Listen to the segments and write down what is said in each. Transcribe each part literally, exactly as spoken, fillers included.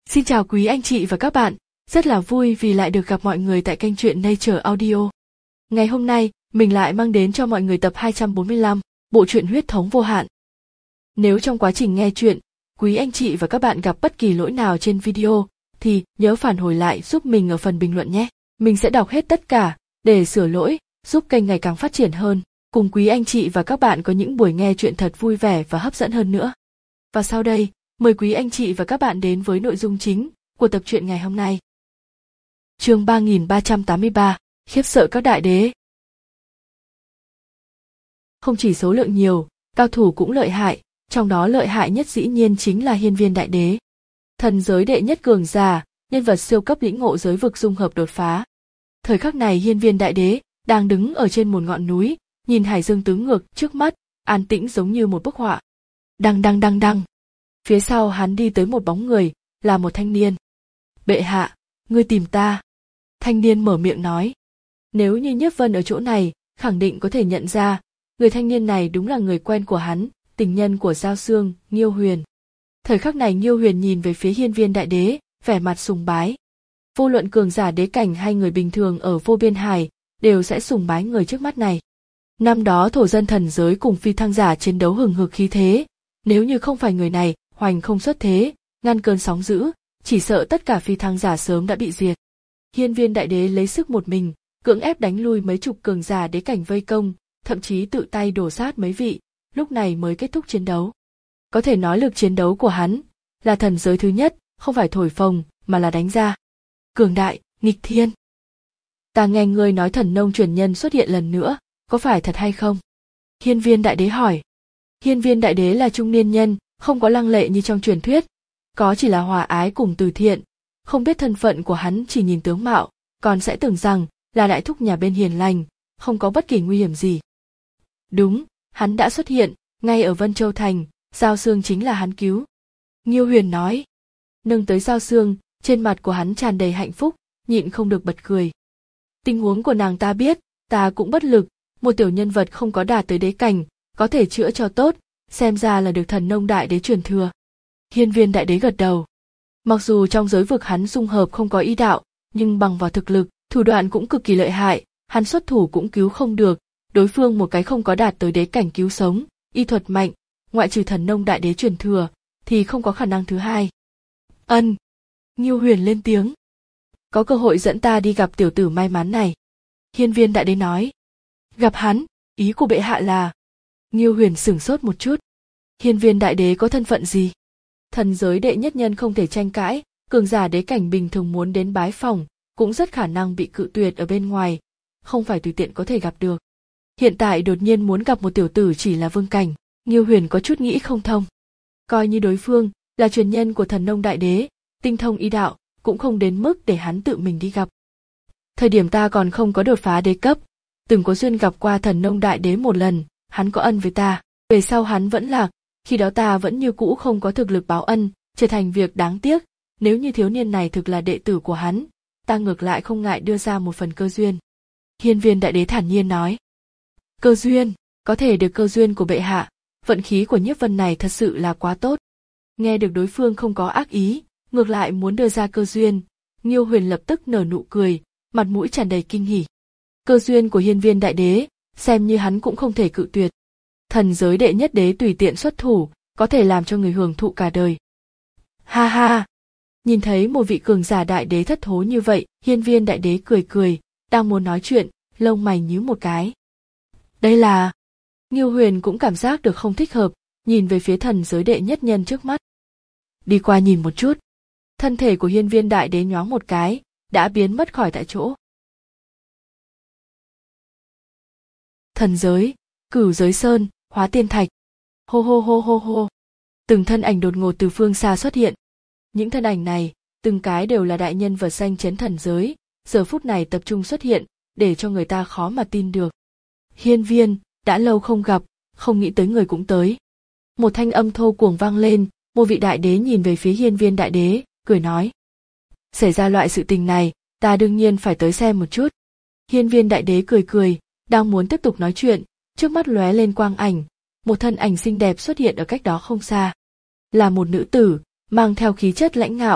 Xin chào quý anh chị và các bạn, rất là vui vì lại được gặp mọi người tại kênh truyện Nature Audio. Ngày hôm nay, mình lại mang đến cho mọi người tập hai trăm bốn mươi lăm, bộ truyện Huyết thống vô hạn. Nếu trong quá trình nghe truyện, quý anh chị và các bạn gặp bất kỳ lỗi nào trên video, thì nhớ phản hồi lại giúp mình ở phần bình luận nhé. Mình sẽ đọc hết tất cả, để sửa lỗi, giúp kênh ngày càng phát triển hơn, cùng quý anh chị và các bạn có những buổi nghe truyện thật vui vẻ và hấp dẫn hơn nữa. Và sau đây, mời quý anh chị và các bạn đến với nội dung chính của tập truyện ngày hôm nay. Chương ba nghìn ba trăm tám mươi ba, khiếp sợ các đại đế. Không chỉ số lượng nhiều, cao thủ cũng lợi hại, trong đó lợi hại nhất dĩ nhiên chính là Hiên Viên đại đế. Thần giới đệ nhất cường giả, nhân vật siêu cấp lĩnh ngộ giới vực dung hợp đột phá. Thời khắc này Hiên Viên đại đế đang đứng ở trên một ngọn núi, nhìn hải dương tứ ngược trước mắt, an tĩnh giống như một bức họa. Đăng đăng đăng đăng. Phía sau hắn đi tới một bóng người, là một thanh niên. Bệ hạ, ngươi tìm ta. Thanh niên mở miệng nói. Nếu như Nhiếp Vân ở chỗ này, khẳng định có thể nhận ra, người thanh niên này đúng là người quen của hắn, tình nhân của Giao Xương, Nghiêu Huyền. Thời khắc này Nghiêu Huyền nhìn về phía Hiên Viên đại đế, vẻ mặt sùng bái. Vô luận cường giả đế cảnh hay người bình thường ở vô biên hải, đều sẽ sùng bái người trước mắt này. Năm đó thổ dân thần giới cùng phi thăng giả chiến đấu hừng hực khí thế, nếu như không phải người này, hoành không xuất thế, ngăn cơn sóng dữ, chỉ sợ tất cả phi thăng giả sớm đã bị diệt. Hiên Viên đại đế lấy sức một mình, cưỡng ép đánh lui mấy chục cường giả đế cảnh vây công, thậm chí tự tay đổ sát mấy vị, lúc này mới kết thúc chiến đấu. Có thể nói lực chiến đấu của hắn là thần giới thứ nhất, không phải thổi phồng, mà là đánh ra. Cường đại, nghịch thiên. Ta nghe ngươi nói thần nông truyền nhân xuất hiện lần nữa, có phải thật hay không? Hiên Viên đại đế hỏi. Hiên Viên đại đế là trung niên nhân, không có lăng lệ như trong truyền thuyết, có chỉ là hòa ái cùng từ thiện, không biết thân phận của hắn chỉ nhìn tướng mạo, còn sẽ tưởng rằng là đại thúc nhà bên hiền lành, không có bất kỳ nguy hiểm gì. Đúng, hắn đã xuất hiện, ngay ở Vân Châu Thành, Giao Xương chính là hắn cứu. Nghiêu Huyền nói. Nâng tới Giao Xương, trên mặt của hắn tràn đầy hạnh phúc, nhịn không được bật cười. Tình huống của nàng ta biết, ta cũng bất lực, một tiểu nhân vật không có đạt tới đế cảnh, có thể chữa cho tốt, xem ra là được thần nông đại đế truyền thừa. Hiên Viên đại đế gật đầu. Mặc dù trong giới vực hắn dung hợp không có ý đạo, nhưng bằng vào thực lực, thủ đoạn cũng cực kỳ lợi hại, hắn xuất thủ cũng cứu không được, đối phương một cái không có đạt tới đế cảnh cứu sống, y thuật mạnh, ngoại trừ thần nông đại đế truyền thừa, thì không có khả năng thứ hai. Ân. Nghiêu Huyền lên tiếng. Có cơ hội dẫn ta đi gặp tiểu tử may mắn này. Hiên Viên đại đế nói. Gặp hắn, ý của bệ hạ là... Nghiêu Huyền sửng sốt một chút. Hiên Viên đại đế có thân phận gì? Thần giới đệ nhất nhân không thể tranh cãi, cường giả đế cảnh bình thường muốn đến bái phỏng, cũng rất khả năng bị cự tuyệt ở bên ngoài, không phải tùy tiện có thể gặp được. Hiện tại đột nhiên muốn gặp một tiểu tử chỉ là vương cảnh, Nghiêu Huyền có chút nghĩ không thông. Coi như đối phương là truyền nhân của thần nông đại đế, tinh thông y đạo, cũng không đến mức để hắn tự mình đi gặp. Thời điểm ta còn không có đột phá đế cấp, từng có duyên gặp qua thần nông đại đế một lần, hắn có ân với ta, về sau hắn vẫn lạc, khi đó ta vẫn như cũ không có thực lực báo ân, trở thành việc đáng tiếc, nếu như thiếu niên này thực là đệ tử của hắn, ta ngược lại không ngại đưa ra một phần cơ duyên. Hiên Viên đại đế thản nhiên nói. Cơ duyên, có thể được cơ duyên của bệ hạ, vận khí của Nhiếp Vân này thật sự là quá tốt. Nghe được đối phương không có ác ý, ngược lại muốn đưa ra cơ duyên, Nghiêu Huyền lập tức nở nụ cười, mặt mũi tràn đầy kinh hỉ. Cơ duyên của Hiên Viên đại đế, xem như hắn cũng không thể cự tuyệt. Thần giới đệ nhất đế tùy tiện xuất thủ, có thể làm cho người hưởng thụ cả đời. Ha ha! Nhìn thấy một vị cường giả đại đế thất thố như vậy, Hiên Viên đại đế cười cười, đang muốn nói chuyện, lông mày nhíu một cái. Đây là... Nghiêu Huyền cũng cảm giác được không thích hợp, nhìn về phía thần giới đệ nhất nhân trước mắt. Đi qua nhìn một chút. Thân thể của Hiên Viên đại đế nhoáng một cái, đã biến mất khỏi tại chỗ. Thần giới, Cửu Giới Sơn, Hóa Tiên Thạch. Hô hô hô hô hô. Từng thân ảnh đột ngột từ phương xa xuất hiện. Những thân ảnh này, từng cái đều là đại nhân vật danh chấn thần giới, giờ phút này tập trung xuất hiện, để cho người ta khó mà tin được. Hiên Viên, đã lâu không gặp, không nghĩ tới người cũng tới. Một thanh âm thô cuồng vang lên, một vị đại đế nhìn về phía Hiên Viên đại đế, cười nói. Xảy ra loại sự tình này, ta đương nhiên phải tới xem một chút. Hiên Viên đại đế cười cười, đang muốn tiếp tục nói chuyện, trước mắt lóe lên quang ảnh, một thân ảnh xinh đẹp xuất hiện ở cách đó không xa. Là một nữ tử, mang theo khí chất lãnh ngạo,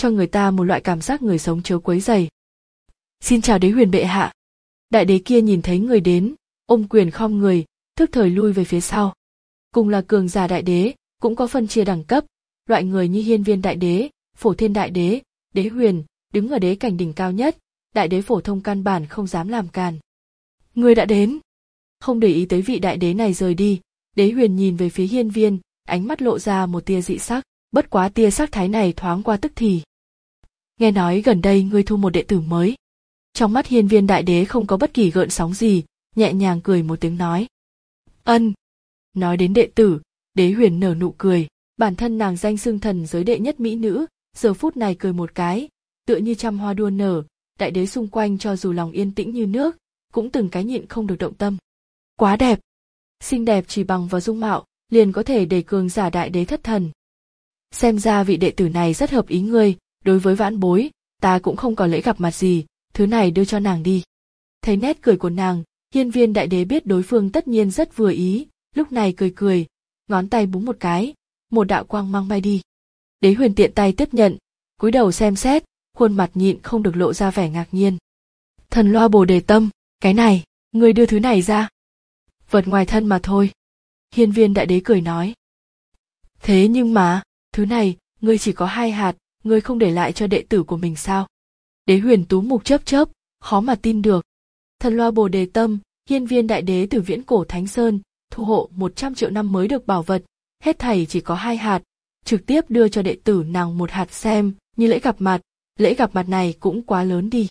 cho người ta một loại cảm giác người sống chớ quấy rầy. Xin chào đế huyền bệ hạ. Đại đế kia nhìn thấy người đến, ôm quyền khom người, thức thời lui về phía sau. Cùng là cường giả đại đế, cũng có phân chia đẳng cấp, loại người như hiên viên đại đế, phổ thiên đại đế, đế huyền, đứng ở đế cảnh đỉnh cao nhất, đại đế phổ thông căn bản không dám làm càn. Người đã đến. Không để ý tới vị đại đế này rời đi, đế huyền nhìn về phía hiên viên, ánh mắt lộ ra một tia dị sắc, bất quá tia sắc thái này thoáng qua tức thì. Nghe nói gần đây ngươi thu một đệ tử mới. Trong mắt hiên viên đại đế không có bất kỳ gợn sóng gì, nhẹ nhàng cười một tiếng nói. Ân. Nói đến đệ tử, đế huyền nở nụ cười, bản thân nàng danh xưng thần giới đệ nhất mỹ nữ, giờ phút này cười một cái, tựa như trăm hoa đua nở, đại đế xung quanh cho dù lòng yên tĩnh như nước, cũng từng cái nhịn không được động tâm. Quá đẹp. Xinh đẹp chỉ bằng vào dung mạo, liền có thể để cường giả đại đế thất thần. Xem ra vị đệ tử này rất hợp ý ngươi, đối với vãn bối, ta cũng không có lễ gặp mặt gì, thứ này đưa cho nàng đi. Thấy nét cười của nàng, hiên viên đại đế biết đối phương tất nhiên rất vừa ý, lúc này cười cười, ngón tay búng một cái, một đạo quang mang bay đi. Đế huyền tiện tay tiếp nhận, cúi đầu xem xét, khuôn mặt nhịn không được lộ ra vẻ ngạc nhiên. Thần loa bồ đề tâm, cái này, ngươi đưa thứ này ra. Vật ngoài thân mà thôi. Hiên viên đại đế cười nói. Thế nhưng mà, thứ này, ngươi chỉ có hai hạt, ngươi không để lại cho đệ tử của mình sao? Đế huyền tú mục chớp chớp, khó mà tin được. Thần loa bồ đề tâm, hiên viên đại đế từ viễn cổ Thánh Sơn, thu hộ một trăm triệu năm mới được bảo vật, hết thảy chỉ có hai hạt, trực tiếp đưa cho đệ tử nàng một hạt xem, như lễ gặp mặt, lễ gặp mặt này cũng quá lớn đi.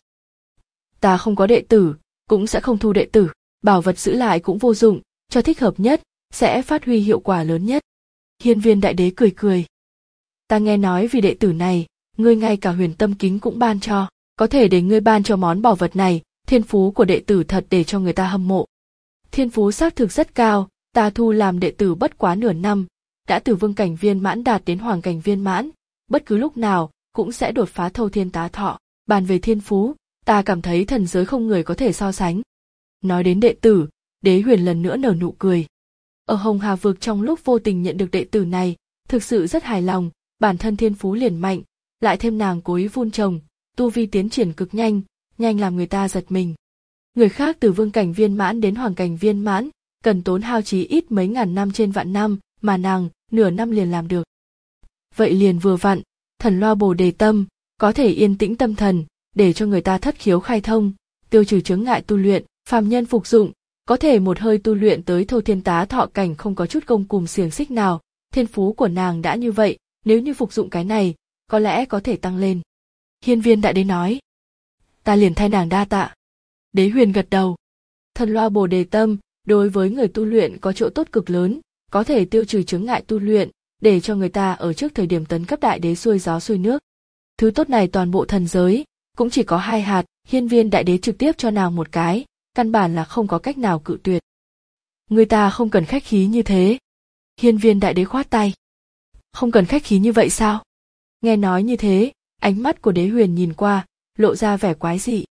Ta không có đệ tử, cũng sẽ không thu đệ tử, bảo vật giữ lại cũng vô dụng, cho thích hợp nhất, sẽ phát huy hiệu quả lớn nhất. Hiên viên đại đế cười cười. Ta nghe nói vì đệ tử này, ngươi ngay cả huyền tâm kính cũng ban cho, có thể để ngươi ban cho món bảo vật này, thiên phú của đệ tử thật để cho người ta hâm mộ. Thiên phú xác thực rất cao, ta thu làm đệ tử bất quá nửa năm, đã từ vương cảnh viên mãn đạt đến hoàng cảnh viên mãn, bất cứ lúc nào cũng sẽ đột phá thâu thiên tá thọ. Bàn về thiên phú, ta cảm thấy thần giới không người có thể so sánh. Nói đến đệ tử, đế huyền lần nữa nở nụ cười. Ở Hồng Hà vực trong lúc vô tình nhận được đệ tử này, thực sự rất hài lòng, bản thân thiên phú liền mạnh, lại thêm nàng cố ý vun trồng, tu vi tiến triển cực nhanh, nhanh làm người ta giật mình. Người khác từ vương cảnh viên mãn đến hoàng cảnh viên mãn, cần tốn hao chí ít mấy ngàn năm trên vạn năm, mà nàng nửa năm liền làm được. Vậy liền vừa vặn, thần loa bồ đề tâm, có thể yên tĩnh tâm thần, để cho người ta thất khiếu khai thông, tiêu trừ chướng ngại tu luyện, phàm nhân phục dụng, có thể một hơi tu luyện tới thâu thiên tá thọ cảnh không có chút công cùm xiềng xích nào, thiên phú của nàng đã như vậy, nếu như phục dụng cái này, có lẽ có thể tăng lên. Hiên viên đại đế nói. Ta liền thay nàng đa tạ. Đế huyền gật đầu. Thần loa bồ đề tâm, đối với người tu luyện có chỗ tốt cực lớn, có thể tiêu trừ chướng ngại tu luyện, để cho người ta ở trước thời điểm tấn cấp đại đế xuôi gió xuôi nước. Thứ tốt này toàn bộ thần giới, cũng chỉ có hai hạt, hiên viên đại đế trực tiếp cho nàng một cái, căn bản là không có cách nào cự tuyệt. Người ta không cần khách khí như thế. Hiên viên đại đế khoát tay. Không cần khách khí như vậy sao? Nghe nói như thế, ánh mắt của đế huyền nhìn qua, lộ ra vẻ quái dị.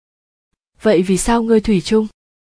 Vậy vì sao ngươi thủy chung?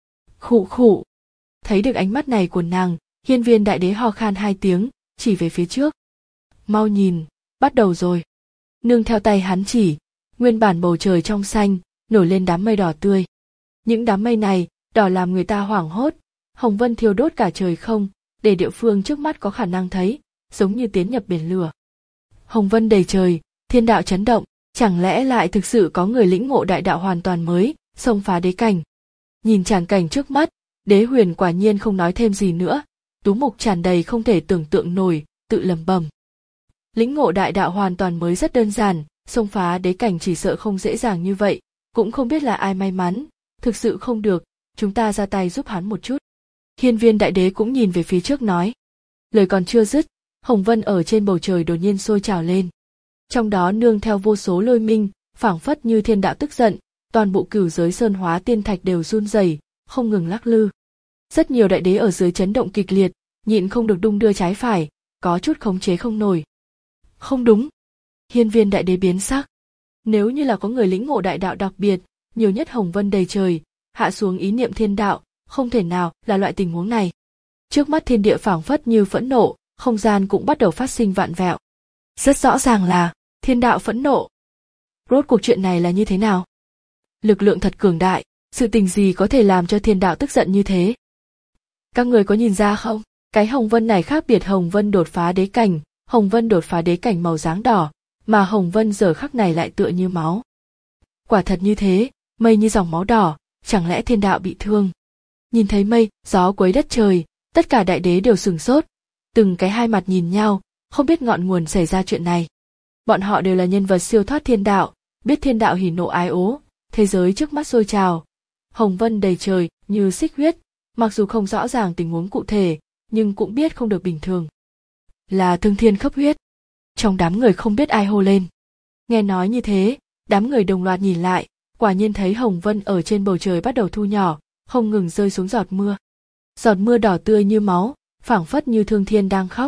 Khụ khụ. Thấy được ánh mắt này của nàng, hiên viên đại đế ho khan hai tiếng, chỉ về phía trước. Mau nhìn, bắt đầu rồi. Nương theo tay hắn chỉ, nguyên bản bầu trời trong xanh, nổi lên đám mây đỏ tươi. Những đám mây này, đỏ làm người ta hoảng hốt, hồng vân thiêu đốt cả trời không, để địa phương trước mắt có khả năng thấy, giống như tiến nhập biển lửa. Hồng vân đầy trời, thiên đạo chấn động, chẳng lẽ lại thực sự có người lĩnh ngộ đại đạo hoàn toàn mới, xông phá đế cảnh. Nhìn tràng cảnh trước mắt, đế huyền quả nhiên không nói thêm gì nữa, tú mục tràn đầy không thể tưởng tượng nổi, tự lẩm bẩm. Lĩnh ngộ đại đạo hoàn toàn mới rất đơn giản, xông phá đế cảnh chỉ sợ không dễ dàng như vậy, cũng không biết là ai may mắn, thực sự không được, chúng ta ra tay giúp hắn một chút. Hiên viên đại đế cũng nhìn về phía trước nói. Lời còn chưa dứt, hồng vân ở trên bầu trời đột nhiên sôi trào lên. Trong đó nương theo vô số lôi minh, phảng phất như thiên đạo tức giận, toàn bộ cửu giới sơn hóa tiên thạch đều run rẩy, không ngừng lắc lư. Rất nhiều đại đế ở dưới chấn động kịch liệt, nhịn không được đung đưa trái phải, có chút khống chế không nổi. Không đúng. Hiên viên đại đế biến sắc. Nếu như là có người lĩnh ngộ đại đạo đặc biệt, nhiều nhất hồng vân đầy trời, hạ xuống ý niệm thiên đạo, không thể nào là loại tình huống này. Trước mắt thiên địa phảng phất như phẫn nộ, không gian cũng bắt đầu phát sinh vạn vẹo. Rất rõ ràng là thiên đạo phẫn nộ. Rốt cuộc chuyện này là như thế nào? Lực lượng thật cường đại, sự tình gì có thể làm cho thiên đạo tức giận như thế? Các người có nhìn ra không? Cái hồng vân này khác biệt hồng vân đột phá đế cảnh, hồng vân đột phá đế cảnh màu dáng đỏ, mà hồng vân giờ khắc này lại tựa như máu. Quả thật như thế, mây như dòng máu đỏ, chẳng lẽ thiên đạo bị thương? Nhìn thấy mây, gió quấy đất trời, tất cả đại đế đều sửng sốt, từng cái hai mặt nhìn nhau, không biết ngọn nguồn xảy ra chuyện này. Bọn họ đều là nhân vật siêu thoát thiên đạo, biết thiên đạo hỉ nộ ái ố, thế giới trước mắt sôi trào. Hồng vân đầy trời, như xích huyết, mặc dù không rõ ràng tình huống cụ thể, nhưng cũng biết không được bình thường. Là thương thiên khắp huyết. Trong đám người không biết ai hô lên. Nghe nói như thế, đám người đồng loạt nhìn lại, quả nhiên thấy hồng vân ở trên bầu trời bắt đầu thu nhỏ, không ngừng rơi xuống giọt mưa. Giọt mưa đỏ tươi như máu, phảng phất như thương thiên đang khóc.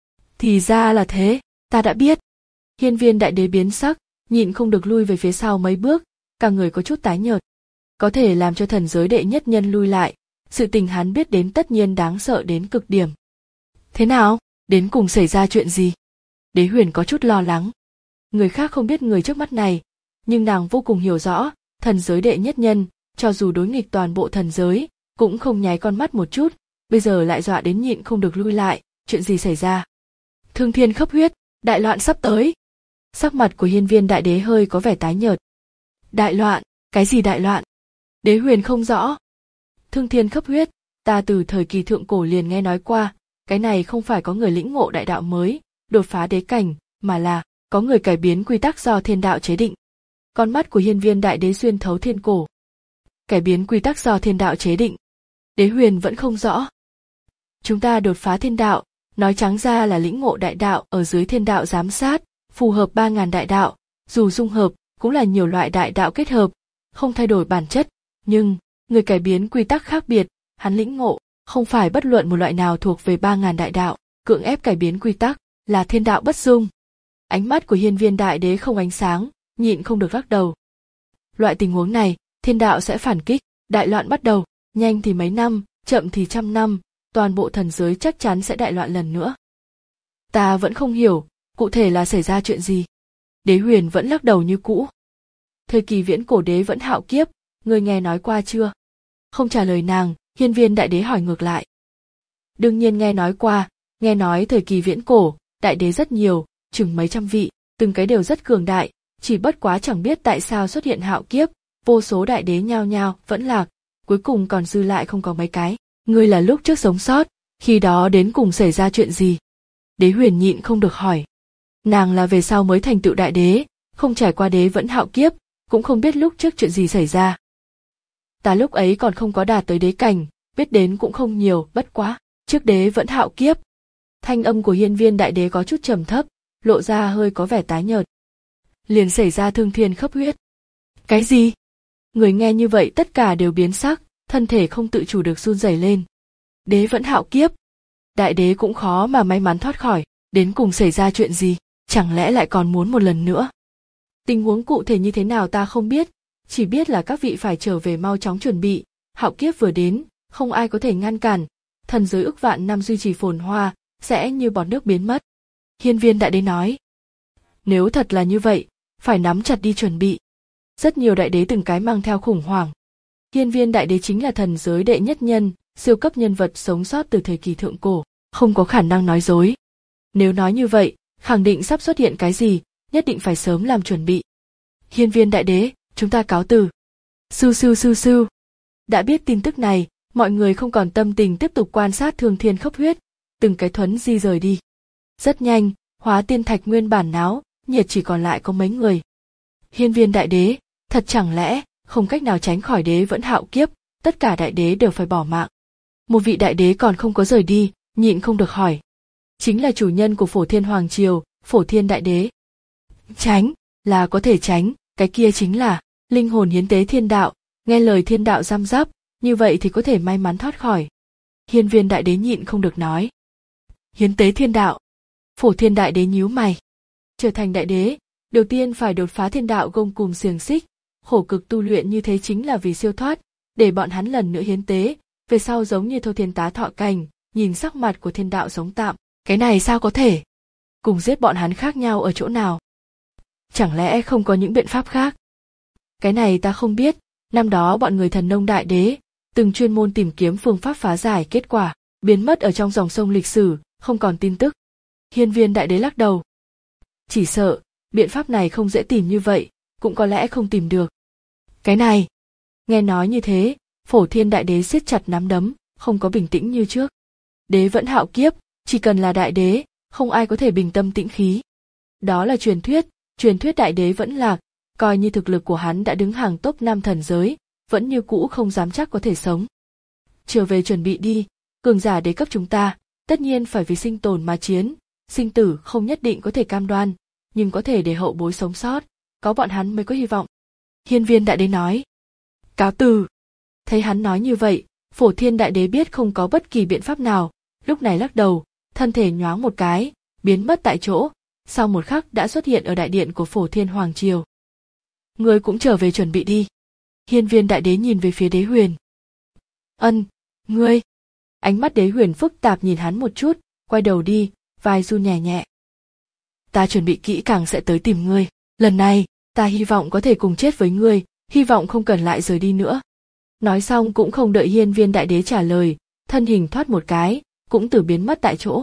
Thì ra là thế, ta đã biết. Hiên viên đại đế biến sắc, nhịn không được lui về phía sau mấy bước, cả người có chút tái nhợt. Có thể làm cho thần giới đệ nhất nhân lui lại, sự tình hắn biết đến tất nhiên đáng sợ đến cực điểm. Thế nào, đến cùng xảy ra chuyện gì? Đế Huyền có chút lo lắng. Người khác không biết người trước mắt này, nhưng nàng vô cùng hiểu rõ, thần giới đệ nhất nhân, cho dù đối nghịch toàn bộ thần giới, cũng không nháy con mắt một chút, bây giờ lại dọa đến nhịn không được lui lại, chuyện gì xảy ra? Thương thiên khắp huyết, đại loạn sắp tới. Sắc mặt của hiên viên đại đế hơi có vẻ tái nhợt. Đại loạn, cái gì đại loạn? Đế Huyền không rõ. Thương thiên khắp huyết, ta từ thời kỳ thượng cổ liền nghe nói qua, cái này không phải có người lĩnh ngộ đại đạo mới, đột phá đế cảnh, mà là có người cải biến quy tắc do thiên đạo chế định. Con mắt của hiên viên đại đế xuyên thấu thiên cổ. Cải biến quy tắc do thiên đạo chế định. Đế Huyền vẫn không rõ. Chúng ta đột phá thiên đạo, nói trắng ra là lĩnh ngộ đại đạo ở dưới thiên đạo giám sát, phù hợp ba ngàn đại đạo, dù dung hợp, cũng là nhiều loại đại đạo kết hợp, không thay đổi bản chất, nhưng, người cải biến quy tắc khác biệt, hắn lĩnh ngộ, không phải bất luận một loại nào thuộc về ba ngàn đại đạo, cưỡng ép cải biến quy tắc, là thiên đạo bất dung. Ánh mắt của hiên viên đại đế không ánh sáng, nhịn không được lắc đầu. Loại tình huống này, thiên đạo sẽ phản kích, đại loạn bắt đầu, nhanh thì mấy năm, chậm thì trăm năm, toàn bộ thần giới chắc chắn sẽ đại loạn lần nữa. Ta vẫn không hiểu, cụ thể là xảy ra chuyện gì. Đế Huyền vẫn lắc đầu như cũ. Thời kỳ viễn cổ đế vẫn hạo kiếp, ngươi nghe nói qua chưa? Không trả lời nàng, hiên viên đại đế hỏi ngược lại. Đương nhiên nghe nói qua, nghe nói thời kỳ viễn cổ, đại đế rất nhiều, chừng mấy trăm vị, từng cái đều rất cường đại, chỉ bất quá chẳng biết tại sao xuất hiện hạo kiếp, vô số đại đế nhao nhao vẫn lạc, cuối cùng còn dư lại không có mấy cái. Ngươi là lúc trước sống sót, khi đó đến cùng xảy ra chuyện gì? Đế Huyền nhịn không được hỏi. Nàng là về sau mới thành tựu đại đế, không trải qua đế vẫn hạo kiếp, cũng không biết lúc trước chuyện gì xảy ra. Ta lúc ấy còn không có đạt tới đế cảnh, biết đến cũng không nhiều, bất quá, trước đế vẫn hạo kiếp. Thanh âm của hiên viên đại đế có chút trầm thấp, lộ ra hơi có vẻ tái nhợt. Liền xảy ra thương thiên khắp huyết. Cái gì? Người nghe như vậy tất cả đều biến sắc, thân thể không tự chủ được run rẩy lên. Đế vẫn hạo kiếp. Đại đế cũng khó mà may mắn thoát khỏi, đến cùng xảy ra chuyện gì, chẳng lẽ lại còn muốn một lần nữa? Tình huống cụ thể như thế nào ta không biết, chỉ biết là các vị phải trở về mau chóng chuẩn bị, hạo kiếp vừa đến, không ai có thể ngăn cản, thần giới ức vạn năm duy trì phồn hoa, sẽ như bọt nước biến mất. Hiên viên đại đế nói. Nếu thật là như vậy, phải nắm chặt đi chuẩn bị. Rất nhiều đại đế từng cái mang theo khủng hoảng. Hiên viên đại đế chính là thần giới đệ nhất nhân, siêu cấp nhân vật sống sót từ thời kỳ thượng cổ, không có khả năng nói dối. Nếu nói như vậy, khẳng định sắp xuất hiện cái gì, nhất định phải sớm làm chuẩn bị. Hiên viên đại đế, chúng ta cáo từ. Sưu sưu sưu sưu. Đã biết tin tức này, mọi người không còn tâm tình tiếp tục quan sát thương thiên khốc huyết, từng cái thuấn di rời đi. Rất nhanh, hóa tiên thạch nguyên bản náo, nhiệt chỉ còn lại có mấy người. Hiên viên đại đế, thật chẳng lẽ, không cách nào tránh khỏi đế vẫn hạo kiếp, tất cả đại đế đều phải bỏ mạng. Một vị đại đế còn không có rời đi, nhịn không được hỏi. Chính là chủ nhân của Phổ Thiên Hoàng Triều, Phổ Thiên Đại Đế. Tránh, là có thể tránh, cái kia chính là linh hồn hiến tế thiên đạo, nghe lời thiên đạo giam giáp, như vậy thì có thể may mắn thoát khỏi. Hiên viên đại đế nhịn không được nói. Hiến tế thiên đạo. Phổ Thiên Đại Đế nhíu mày. Trở thành đại đế, đầu tiên phải đột phá thiên đạo gông cùm xiềng xích, khổ cực tu luyện như thế chính là vì siêu thoát, để bọn hắn lần nữa hiến tế, về sau giống như thâu thiên tá thọ cảnh, nhìn sắc mặt của thiên đạo sống tạm, cái này sao có thể? Cùng giết bọn hắn khác nhau ở chỗ nào? chẳng lẽ không có những biện pháp khác? Cái này ta không biết, năm đó bọn người Thần Nông Đại Đế từng chuyên môn tìm kiếm phương pháp phá giải, kết quả biến mất ở trong dòng sông lịch sử, không còn tin tức. Hiên Viên Đại Đế lắc đầu. Chỉ sợ, biện pháp này không dễ tìm như vậy, cũng có lẽ không tìm được. Cái này, nghe nói như thế, Phổ Thiên Đại Đế siết chặt nắm đấm, không có bình tĩnh như trước. Đế vẫn hạo kiếp, chỉ cần là đại đế, không ai có thể bình tâm tĩnh khí. Đó là truyền thuyết, truyền thuyết đại đế vẫn lạc, coi như thực lực của hắn đã đứng hàng top năm thần giới, vẫn như cũ không dám chắc có thể sống. Trở về chuẩn bị đi, cường giả đế cấp chúng ta, tất nhiên phải vì sinh tồn mà chiến, sinh tử không nhất định có thể cam đoan, nhưng có thể để hậu bối sống sót, có bọn hắn mới có hy vọng. Hiên Viên Đại Đế nói. Cáo từ. Thấy hắn nói như vậy, Phổ Thiên Đại Đế biết không có bất kỳ biện pháp nào, lúc này lắc đầu, thân thể nhoáng một cái, biến mất tại chỗ, sau một khắc đã xuất hiện ở đại điện của Phổ Thiên Hoàng Triều. Ngươi cũng trở về chuẩn bị đi. Hiên Viên Đại Đế nhìn về phía Đế Huyền. Ân, ngươi. Ánh mắt Đế Huyền phức tạp nhìn hắn một chút, quay đầu đi, vai run nhẹ nhẹ. Ta chuẩn bị kỹ càng sẽ tới tìm ngươi, lần này, ta hy vọng có thể cùng chết với ngươi, hy vọng không cần lại rời đi nữa. Nói xong cũng không đợi Hiên Viên Đại Đế trả lời, thân hình thoát một cái, cũng từ biến mất tại chỗ.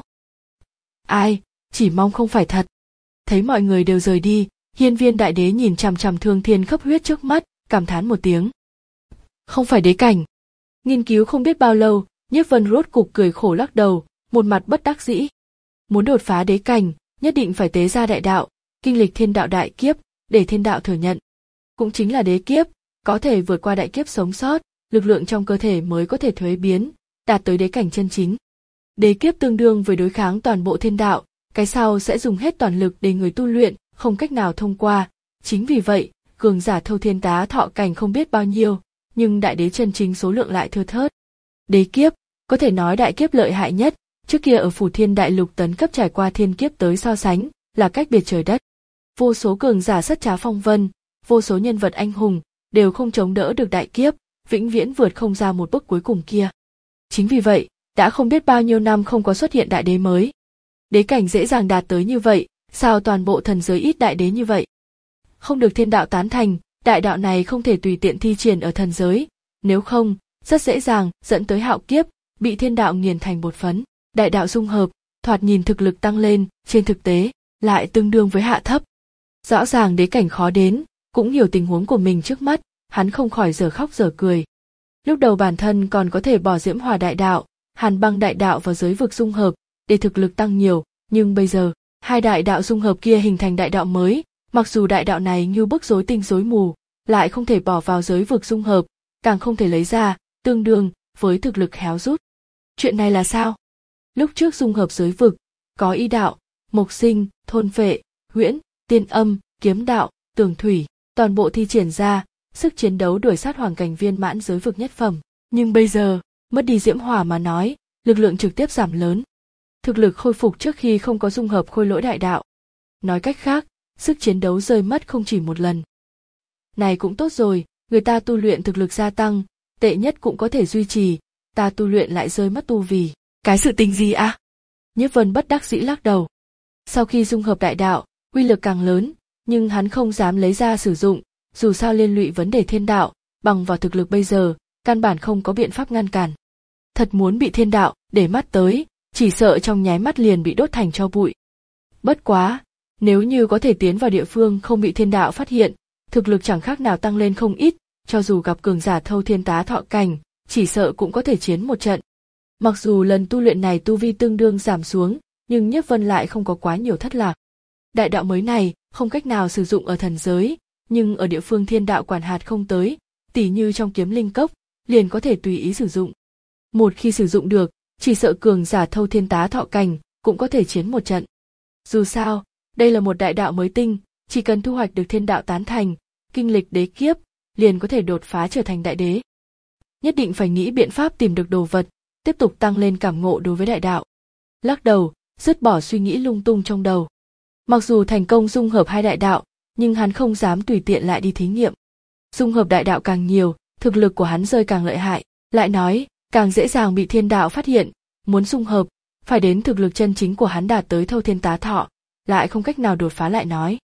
Ai, chỉ mong không phải thật. Thấy mọi người đều rời đi, Hiên Viên Đại Đế nhìn chằm chằm Thương Thiên khắp huyết trước mắt, cảm thán một tiếng. Không phải đế cảnh. Nghiên cứu không biết bao lâu, Nhiếp Vân rốt cục cười khổ lắc đầu, một mặt bất đắc dĩ. Muốn đột phá đế cảnh, nhất định phải tế ra đại đạo, kinh lịch thiên đạo đại kiếp, để thiên đạo thừa nhận. Cũng chính là đế kiếp, có thể vượt qua đại kiếp sống sót, lực lượng trong cơ thể mới có thể thuế biến, đạt tới đế cảnh chân chính. Đế kiếp tương đương với đối kháng toàn bộ thiên đạo, cái sau sẽ dùng hết toàn lực để người tu luyện, không cách nào thông qua. Chính vì vậy, cường giả thâu thiên tá thọ cảnh không biết bao nhiêu, nhưng đại đế chân chính số lượng lại thưa thớt. Đế kiếp, có thể nói đại kiếp lợi hại nhất, trước kia ở Phủ Thiên Đại Lục tấn cấp trải qua thiên kiếp tới so sánh, là cách biệt trời đất. Vô số cường giả sất trá phong vân, vô số nhân vật anh hùng, đều không chống đỡ được đại kiếp, vĩnh viễn vượt không ra một bước cuối cùng kia. Chính vì vậy, đã không biết bao nhiêu năm không có xuất hiện đại đế mới. Đế cảnh dễ dàng đạt tới như vậy, sao toàn bộ thần giới ít đại đế như vậy? Không được thiên đạo tán thành, đại đạo này không thể tùy tiện thi triển ở thần giới, nếu không, rất dễ dàng dẫn tới hạo kiếp, bị thiên đạo nghiền thành bột phấn. Đại đạo dung hợp, thoạt nhìn thực lực tăng lên, trên thực tế, lại tương đương với hạ thấp. Rõ ràng đế cảnh khó đến, cũng hiểu tình huống của mình trước mắt, hắn không khỏi dở khóc dở cười. Lúc đầu bản thân còn có thể bỏ Diễm Hỏa đại đạo, Hàn Băng đại đạo vào giới vực dung hợp, để thực lực tăng nhiều, nhưng bây giờ, hai đại đạo dung hợp kia hình thành đại đạo mới, mặc dù đại đạo này như bức rối tinh rối mù, lại không thể bỏ vào giới vực dung hợp, càng không thể lấy ra, tương đương với thực lực héo rút. Chuyện này là sao? Lúc trước dung hợp giới vực, có y đạo, mộc sinh, thôn vệ, huyễn, tiên âm, kiếm đạo, tường thủy, toàn bộ thi triển ra, sức chiến đấu đuổi sát hoàng cảnh viên mãn giới vực nhất phẩm. Nhưng bây giờ, mất đi Diễm Hỏa mà nói, lực lượng trực tiếp giảm lớn. Thực lực khôi phục trước khi không có dung hợp khôi lỗi đại đạo. Nói cách khác, sức chiến đấu rơi mất không chỉ một lần. Này cũng tốt rồi, người ta tu luyện thực lực gia tăng, tệ nhất cũng có thể duy trì, ta tu luyện lại rơi mất tu vì. Cái sự tình gì à? Nhiếp Vân bất đắc dĩ lắc đầu. Sau khi dung hợp đại đạo, uy lực càng lớn, nhưng hắn không dám lấy ra sử dụng, dù sao liên lụy vấn đề thiên đạo, bằng vào thực lực bây giờ, căn bản không có biện pháp ngăn cản. Thật muốn bị thiên đạo để mắt tới, chỉ sợ trong nháy mắt liền bị đốt thành tro bụi. Bất quá, nếu như có thể tiến vào địa phương không bị thiên đạo phát hiện, thực lực chẳng khác nào tăng lên không ít, cho dù gặp cường giả thâu thiên tá thọ cảnh, chỉ sợ cũng có thể chiến một trận. Mặc dù lần tu luyện này tu vi tương đương giảm xuống, nhưng Nhiếp Vân lại không có quá nhiều thất lạc. Đại đạo mới này không cách nào sử dụng ở thần giới, nhưng ở địa phương thiên đạo quản hạt không tới, tỉ như trong kiếm linh cốc, liền có thể tùy ý sử dụng. Một khi sử dụng được, chỉ sợ cường giả thâu thiên tá thọ cảnh cũng có thể chiến một trận. Dù sao, đây là một đại đạo mới tinh, chỉ cần thu hoạch được thiên đạo tán thành, kinh lịch đế kiếp, liền có thể đột phá trở thành đại đế. Nhất định phải nghĩ biện pháp tìm được đồ vật, tiếp tục tăng lên cảm ngộ đối với đại đạo. Lắc đầu, dứt bỏ suy nghĩ lung tung trong đầu. Mặc dù thành công dung hợp hai đại đạo, nhưng hắn không dám tùy tiện lại đi thí nghiệm. Dung hợp đại đạo càng nhiều, thực lực của hắn rơi càng lợi hại, lại nói, càng dễ dàng bị thiên đạo phát hiện, muốn dung hợp, phải đến thực lực chân chính của hắn đạt tới thâu thiên tá thọ, lại không cách nào đột phá lại nói.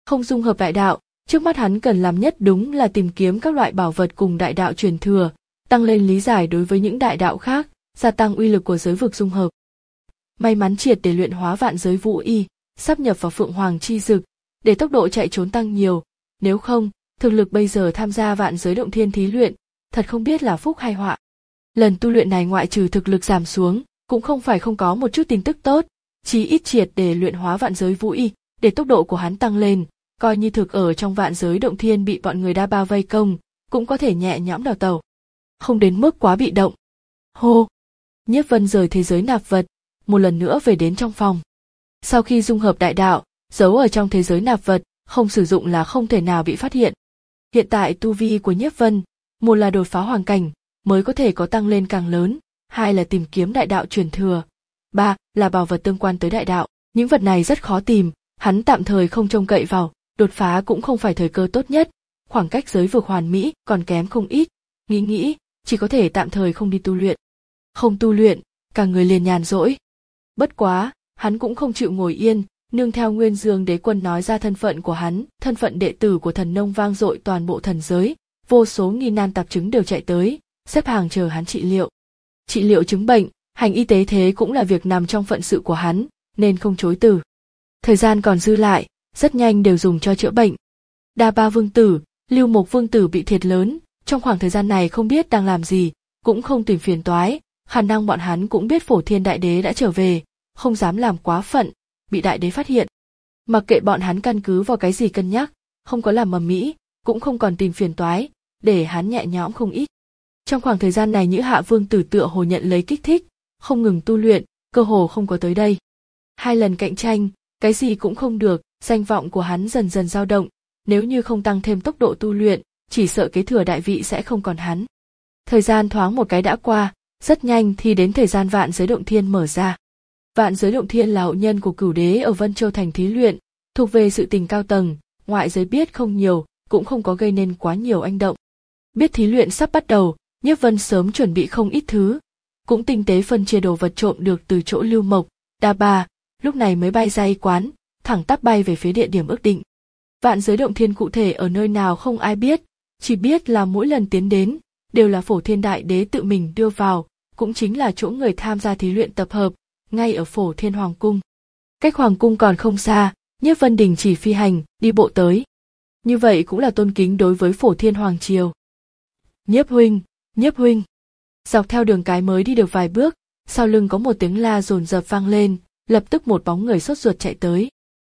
Không dung hợp đại đạo, trước mắt hắn cần làm nhất đúng là tìm kiếm các loại bảo vật cùng đại đạo truyền thừa, tăng lên lý giải đối với những đại đạo khác, gia tăng uy lực của giới vực dung hợp. May mắn triệt để luyện hóa vạn giới vũ y, sắp nhập vào Phượng Hoàng chi dực, để tốc độ chạy trốn tăng nhiều, nếu không, thực lực bây giờ tham gia vạn giới động thiên thí luyện, thật không biết là phúc hay họa. Lần tu luyện này ngoại trừ thực lực giảm xuống, cũng không phải không có một chút tin tức tốt, chí ít triệt để luyện hóa vạn giới vũ y, để tốc độ của hắn tăng lên, coi như thực ở trong vạn giới động thiên bị bọn người đa ba vây công, cũng có thể nhẹ nhõm đào tẩu. Không đến mức quá bị động. Hô! Nhiếp Vân rời thế giới nạp vật, một lần nữa về đến trong phòng. Sau khi dung hợp đại đạo, giấu ở trong thế giới nạp vật, không sử dụng là không thể nào bị phát hiện. Hiện tại tu vi của Nhiếp Vân, một là đột phá hoàng cảnh, mới có thể có tăng lên càng lớn, hai là tìm kiếm đại đạo truyền thừa, ba là bảo vật tương quan tới đại đạo. Những vật này rất khó tìm, hắn tạm thời không trông cậy vào, đột phá cũng không phải thời cơ tốt nhất, khoảng cách giới vực hoàn mỹ còn kém không ít, nghĩ nghĩ, chỉ có thể tạm thời không đi tu luyện. Không tu luyện, cả người liền nhàn rỗi. Bất quá, hắn cũng không chịu ngồi yên, nương theo Nguyên Dương Đế Quân nói ra thân phận của hắn, thân phận đệ tử của thần nông vang dội toàn bộ thần giới, vô số nghi nan tạp chứng đều chạy tới, xếp hàng chờ hắn trị liệu. Trị liệu chứng bệnh, hành y tế thế cũng là việc nằm trong phận sự của hắn, nên không chối từ. Thời gian còn dư lại, rất nhanh đều dùng cho chữa bệnh. Đa Ba Vương Tử, Lưu Mộc Vương Tử bị thiệt lớn, trong khoảng thời gian này không biết đang làm gì, cũng không tìm phiền toái, khả năng bọn hắn cũng biết Phổ Thiên Đại Đế đã trở về, không dám làm quá phận, bị Đại Đế phát hiện. Mặc kệ bọn hắn căn cứ vào cái gì cân nhắc, không có làm mầm mỹ, cũng không còn tìm phiền toái, để hắn nhẹ nhõm không ít. Trong khoảng thời gian này Nhữ Hạ Vương Tử tựa hồ nhận lấy kích thích, không ngừng tu luyện, cơ hồ không có tới đây. Hai lần cạnh tranh, cái gì cũng không được, danh vọng của hắn dần dần dao động, nếu như không tăng thêm tốc độ tu luyện, chỉ sợ kế thừa đại vị sẽ không còn hắn. Thời gian thoáng một cái đã qua, rất nhanh thì đến thời gian vạn giới động thiên mở ra. Vạn giới động thiên là hậu nhân của Cửu Đế ở Vân Châu thành thí luyện, thuộc về sự tình cao tầng, ngoại giới biết không nhiều, cũng không có gây nên quá nhiều anh động. Biết thí luyện sắp bắt đầu, Nhiếp Vân sớm chuẩn bị không ít thứ, cũng tinh tế phân chia đồ vật trộm được từ chỗ Lưu Mộc, Đa Ba, lúc này mới bay ra y quán, thẳng tắp bay về phía địa điểm ước định. Vạn giới động thiên cụ thể ở nơi nào không ai biết, chỉ biết là mỗi lần tiến đến, đều là Phổ Thiên Đại Đế tự mình đưa vào, cũng chính là chỗ người tham gia thí luyện tập hợp, ngay ở Phổ Thiên Hoàng Cung. Cách Hoàng Cung còn không xa, Nhiếp Vân đình chỉ phi hành, đi bộ tới. Như vậy cũng là tôn kính đối với Phổ Thiên Hoàng Triều. Nhiếp huynh, Nhiếp huynh. Dọc theo đường cái mới đi được vài bước, sau lưng có một tiếng la dồn dập vang lên, lập tức một bóng người sốt ruột chạy tới.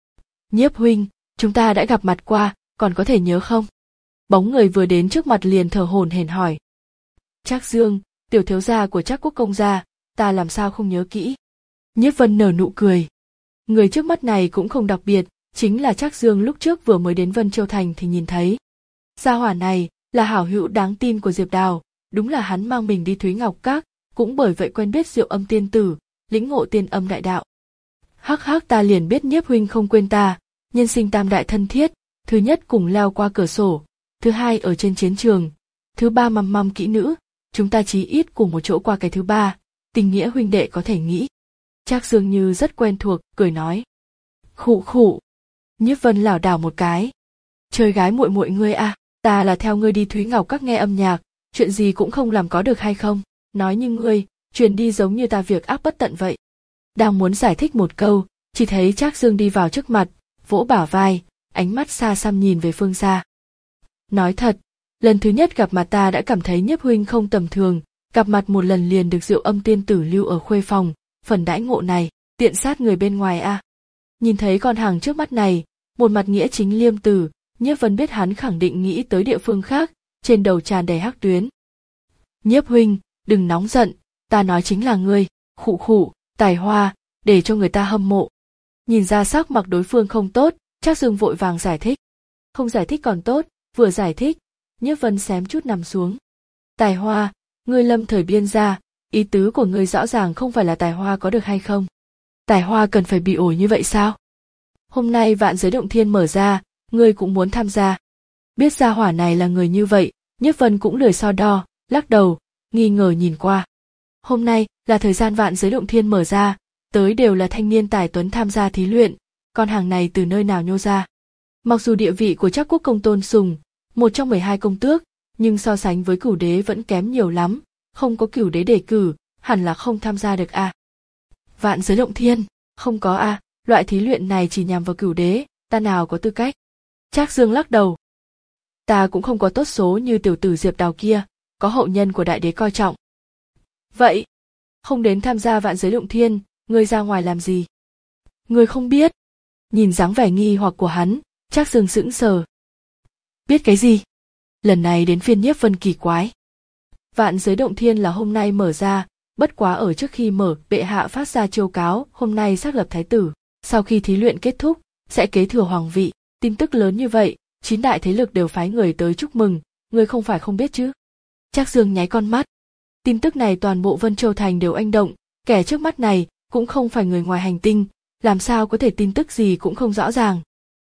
Nhiếp huynh, chúng ta đã gặp mặt qua, còn có thể nhớ không? Bóng người vừa đến trước mặt liền thở hổn hển hỏi. Trác Dương, tiểu thiếu gia của Trác Quốc công gia, ta làm sao không nhớ kỹ? Nhiếp Vân nở nụ cười. Người trước mắt này cũng không đặc biệt, chính là Trác Dương lúc trước vừa mới đến Vân Châu Thành thì nhìn thấy. Gia hỏa này là hảo hữu đáng tin của Diệp Đào, đúng là hắn mang mình đi Thúy Ngọc Các, cũng bởi vậy quen biết Diệu Âm tiên tử, lĩnh ngộ tiên âm đại đạo. Hắc hắc, ta liền biết Nhiếp huynh không quên ta, nhân sinh tam đại thân thiết, thứ nhất cùng leo qua cửa sổ, thứ hai ở trên chiến trường, thứ ba măm măm kỹ nữ, chúng ta chí ít cùng một chỗ qua cái thứ ba, tình nghĩa huynh đệ có thể nghĩ. Trác Dương như rất quen thuộc, cười nói. Khụ khụ. Nhiếp Vân lảo đảo một cái. Chơi gái muội muội ngươi à, ta là theo ngươi đi Thúy Ngọc Các nghe âm nhạc, chuyện gì cũng không làm có được hay không, nói như ngươi, truyền đi giống như ta việc ác bất tận vậy. Đang muốn giải thích một câu, chỉ thấy Trác Dương đi vào trước mặt, vỗ bả vai, ánh mắt xa xăm nhìn về phương xa. Nói thật, lần thứ nhất gặp mặt ta đã cảm thấy Nhiếp huynh không tầm thường, gặp mặt một lần liền được Diệu Âm tiên tử lưu ở khuê phòng, phần đãi ngộ này, tiện sát người bên ngoài a. À. Nhìn thấy con hàng trước mắt này, một mặt nghĩa chính liêm tử, Nhiếp Vân biết hắn khẳng định nghĩ tới địa phương khác, trên đầu tràn đầy hắc tuyến. Nhiếp huynh, đừng nóng giận, ta nói chính là ngươi, khụ khụ, tài hoa, để cho người ta hâm mộ. Nhìn ra sắc mặt đối phương không tốt, Trác Dương vội vàng giải thích. Không giải thích còn tốt, vừa giải thích, Nhiếp Vân xém chút nằm xuống. Tài hoa, ngươi lâm thời biên ra, ý tứ của ngươi rõ ràng không phải là tài hoa có được hay không? Tài hoa cần phải bị ổi như vậy sao? Hôm nay vạn giới động thiên mở ra, ngươi cũng muốn tham gia. Biết gia hỏa này là người như vậy, Nhiếp Vân cũng lười so đo, lắc đầu, nghi ngờ nhìn qua. Hôm nay là thời gian vạn giới động thiên mở ra, tới đều là thanh niên tài tuấn tham gia thí luyện, con hàng này từ nơi nào nhô ra? Mặc dù địa vị của Trác Quốc công tôn sùng, một trong mười hai công tước, nhưng so sánh với cửu đế vẫn kém nhiều lắm, không có cửu đế đề cử, hẳn là không tham gia được à. Vạn giới động thiên, không có à, loại thí luyện này chỉ nhằm vào cửu đế, ta nào có tư cách. Trác Dương lắc đầu. Ta cũng không có tốt số như tiểu tử Diệp Đào kia, có hậu nhân của đại đế coi trọng. Vậy, không đến tham gia vạn giới động thiên, ngươi ra ngoài làm gì? Ngươi không biết. Nhìn dáng vẻ nghi hoặc của hắn, Trác Dương sững sờ. Biết cái gì? Lần này đến phiên Nhiếp Vân kỳ quái. Vạn giới động thiên là hôm nay mở ra, bất quá ở trước khi mở, bệ hạ phát ra chiêu cáo, hôm nay xác lập thái tử, sau khi thí luyện kết thúc, sẽ kế thừa hoàng vị. Tin tức lớn như vậy, chín đại thế lực đều phái người tới chúc mừng, ngươi không phải không biết chứ? Trác Dương nháy con mắt. Tin tức này toàn bộ Vân Châu thành đều oanh động, kẻ trước mắt này cũng không phải người ngoài hành tinh, làm sao có thể tin tức gì cũng không rõ ràng.